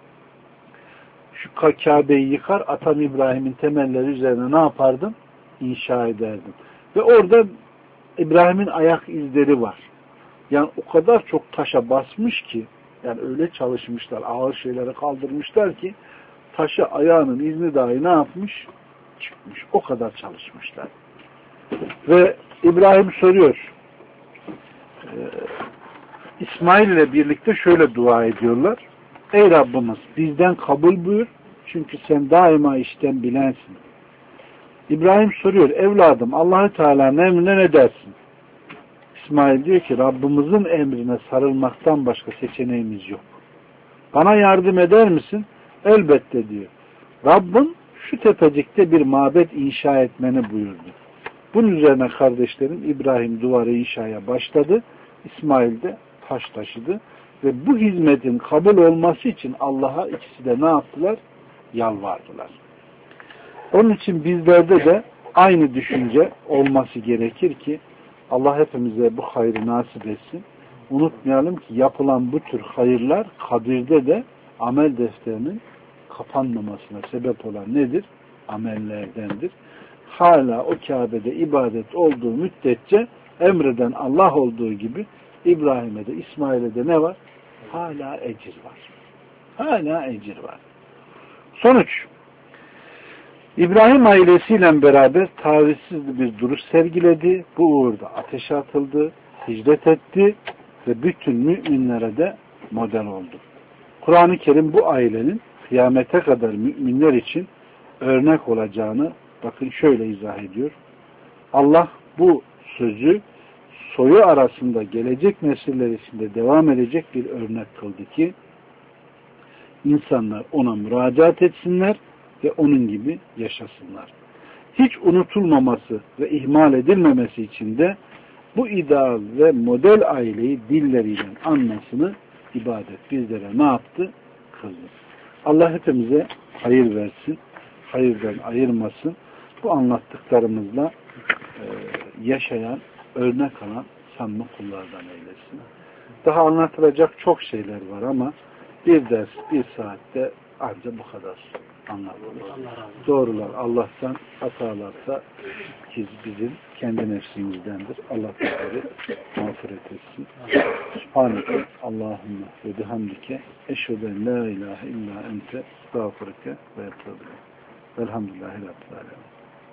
şu Kabe'yi yıkar atam İbrahim'in temelleri üzerine ne yapardım? İnşa ederdim. Ve orada İbrahim'in ayak izleri var. Yani o kadar çok taşa basmış ki yani öyle çalışmışlar, ağır şeyleri kaldırmışlar ki taşı ayağının izni dahi ne yapmış? Çıkmış. O kadar çalışmışlar. Ve İbrahim soruyor. Ee, İsmail ile birlikte şöyle dua ediyorlar. Ey Rabbimiz bizden kabul buyur. Çünkü sen daima işten bilensin. İbrahim soruyor. Evladım Allah-u Teala'nın emrine ne dersin? İsmail diyor ki Rabbimizin emrine sarılmaktan başka seçeneğimiz yok. Bana yardım eder misin? Elbette diyor. Rabbim şu tepecikte bir mabet inşa etmeni buyurdu. Bunun üzerine kardeşlerim İbrahim duvarı inşaya başladı. İsmail de taş taşıdı. Ve bu hizmetin kabul olması için Allah'a ikisi de ne yaptılar? yalvardılar. Onun için bizlerde de aynı düşünce olması gerekir ki Allah hepimize bu hayrı nasip etsin. Unutmayalım ki yapılan bu tür hayırlar kabirde de amel defterinin kapanmamasına sebep olan nedir? Amellerdendir. Hala o Kabe'de ibadet olduğu müddetçe emreden Allah olduğu gibi İbrahim'e de İsmail'e de ne var? Hala ecir var. Hala ecir var. Sonuç, İbrahim ailesiyle beraber tavizsiz bir duruş sergiledi. Bu uğurda ateşe atıldı, hicret etti ve bütün müminlere de model oldu. Kur'an-ı Kerim bu ailenin kıyamete kadar müminler için örnek olacağını bakın şöyle izah ediyor. Allah bu sözü soyu arasında gelecek nesiller içinde devam edecek bir örnek kıldı ki insanlar ona müracaat etsinler ve onun gibi yaşasınlar. Hiç unutulmaması ve ihmal edilmemesi için de bu ideal ve model aileyi dilleriyle anmasını ibadet bizlere ne yaptı? Kıldı. Allah hepimize hayır versin, hayırdan ayırmasın. Bu anlattıklarımızla e, yaşayan, örnek alan samimi kullardan eylesin. Daha anlatılacak çok şeyler var ama bir ders, bir saatte ancak bu kadar anlatılır. Doğrular Allah'tan, hatalarsa bizim kendi nefsimizdendir. Allah bizleri mağfiret etsin. Subhaneke Allahümme ve bihamdike eşheden la ilahe illa ente estağfurike ve etûbü. Velhamdülillahi Rabbil alemin.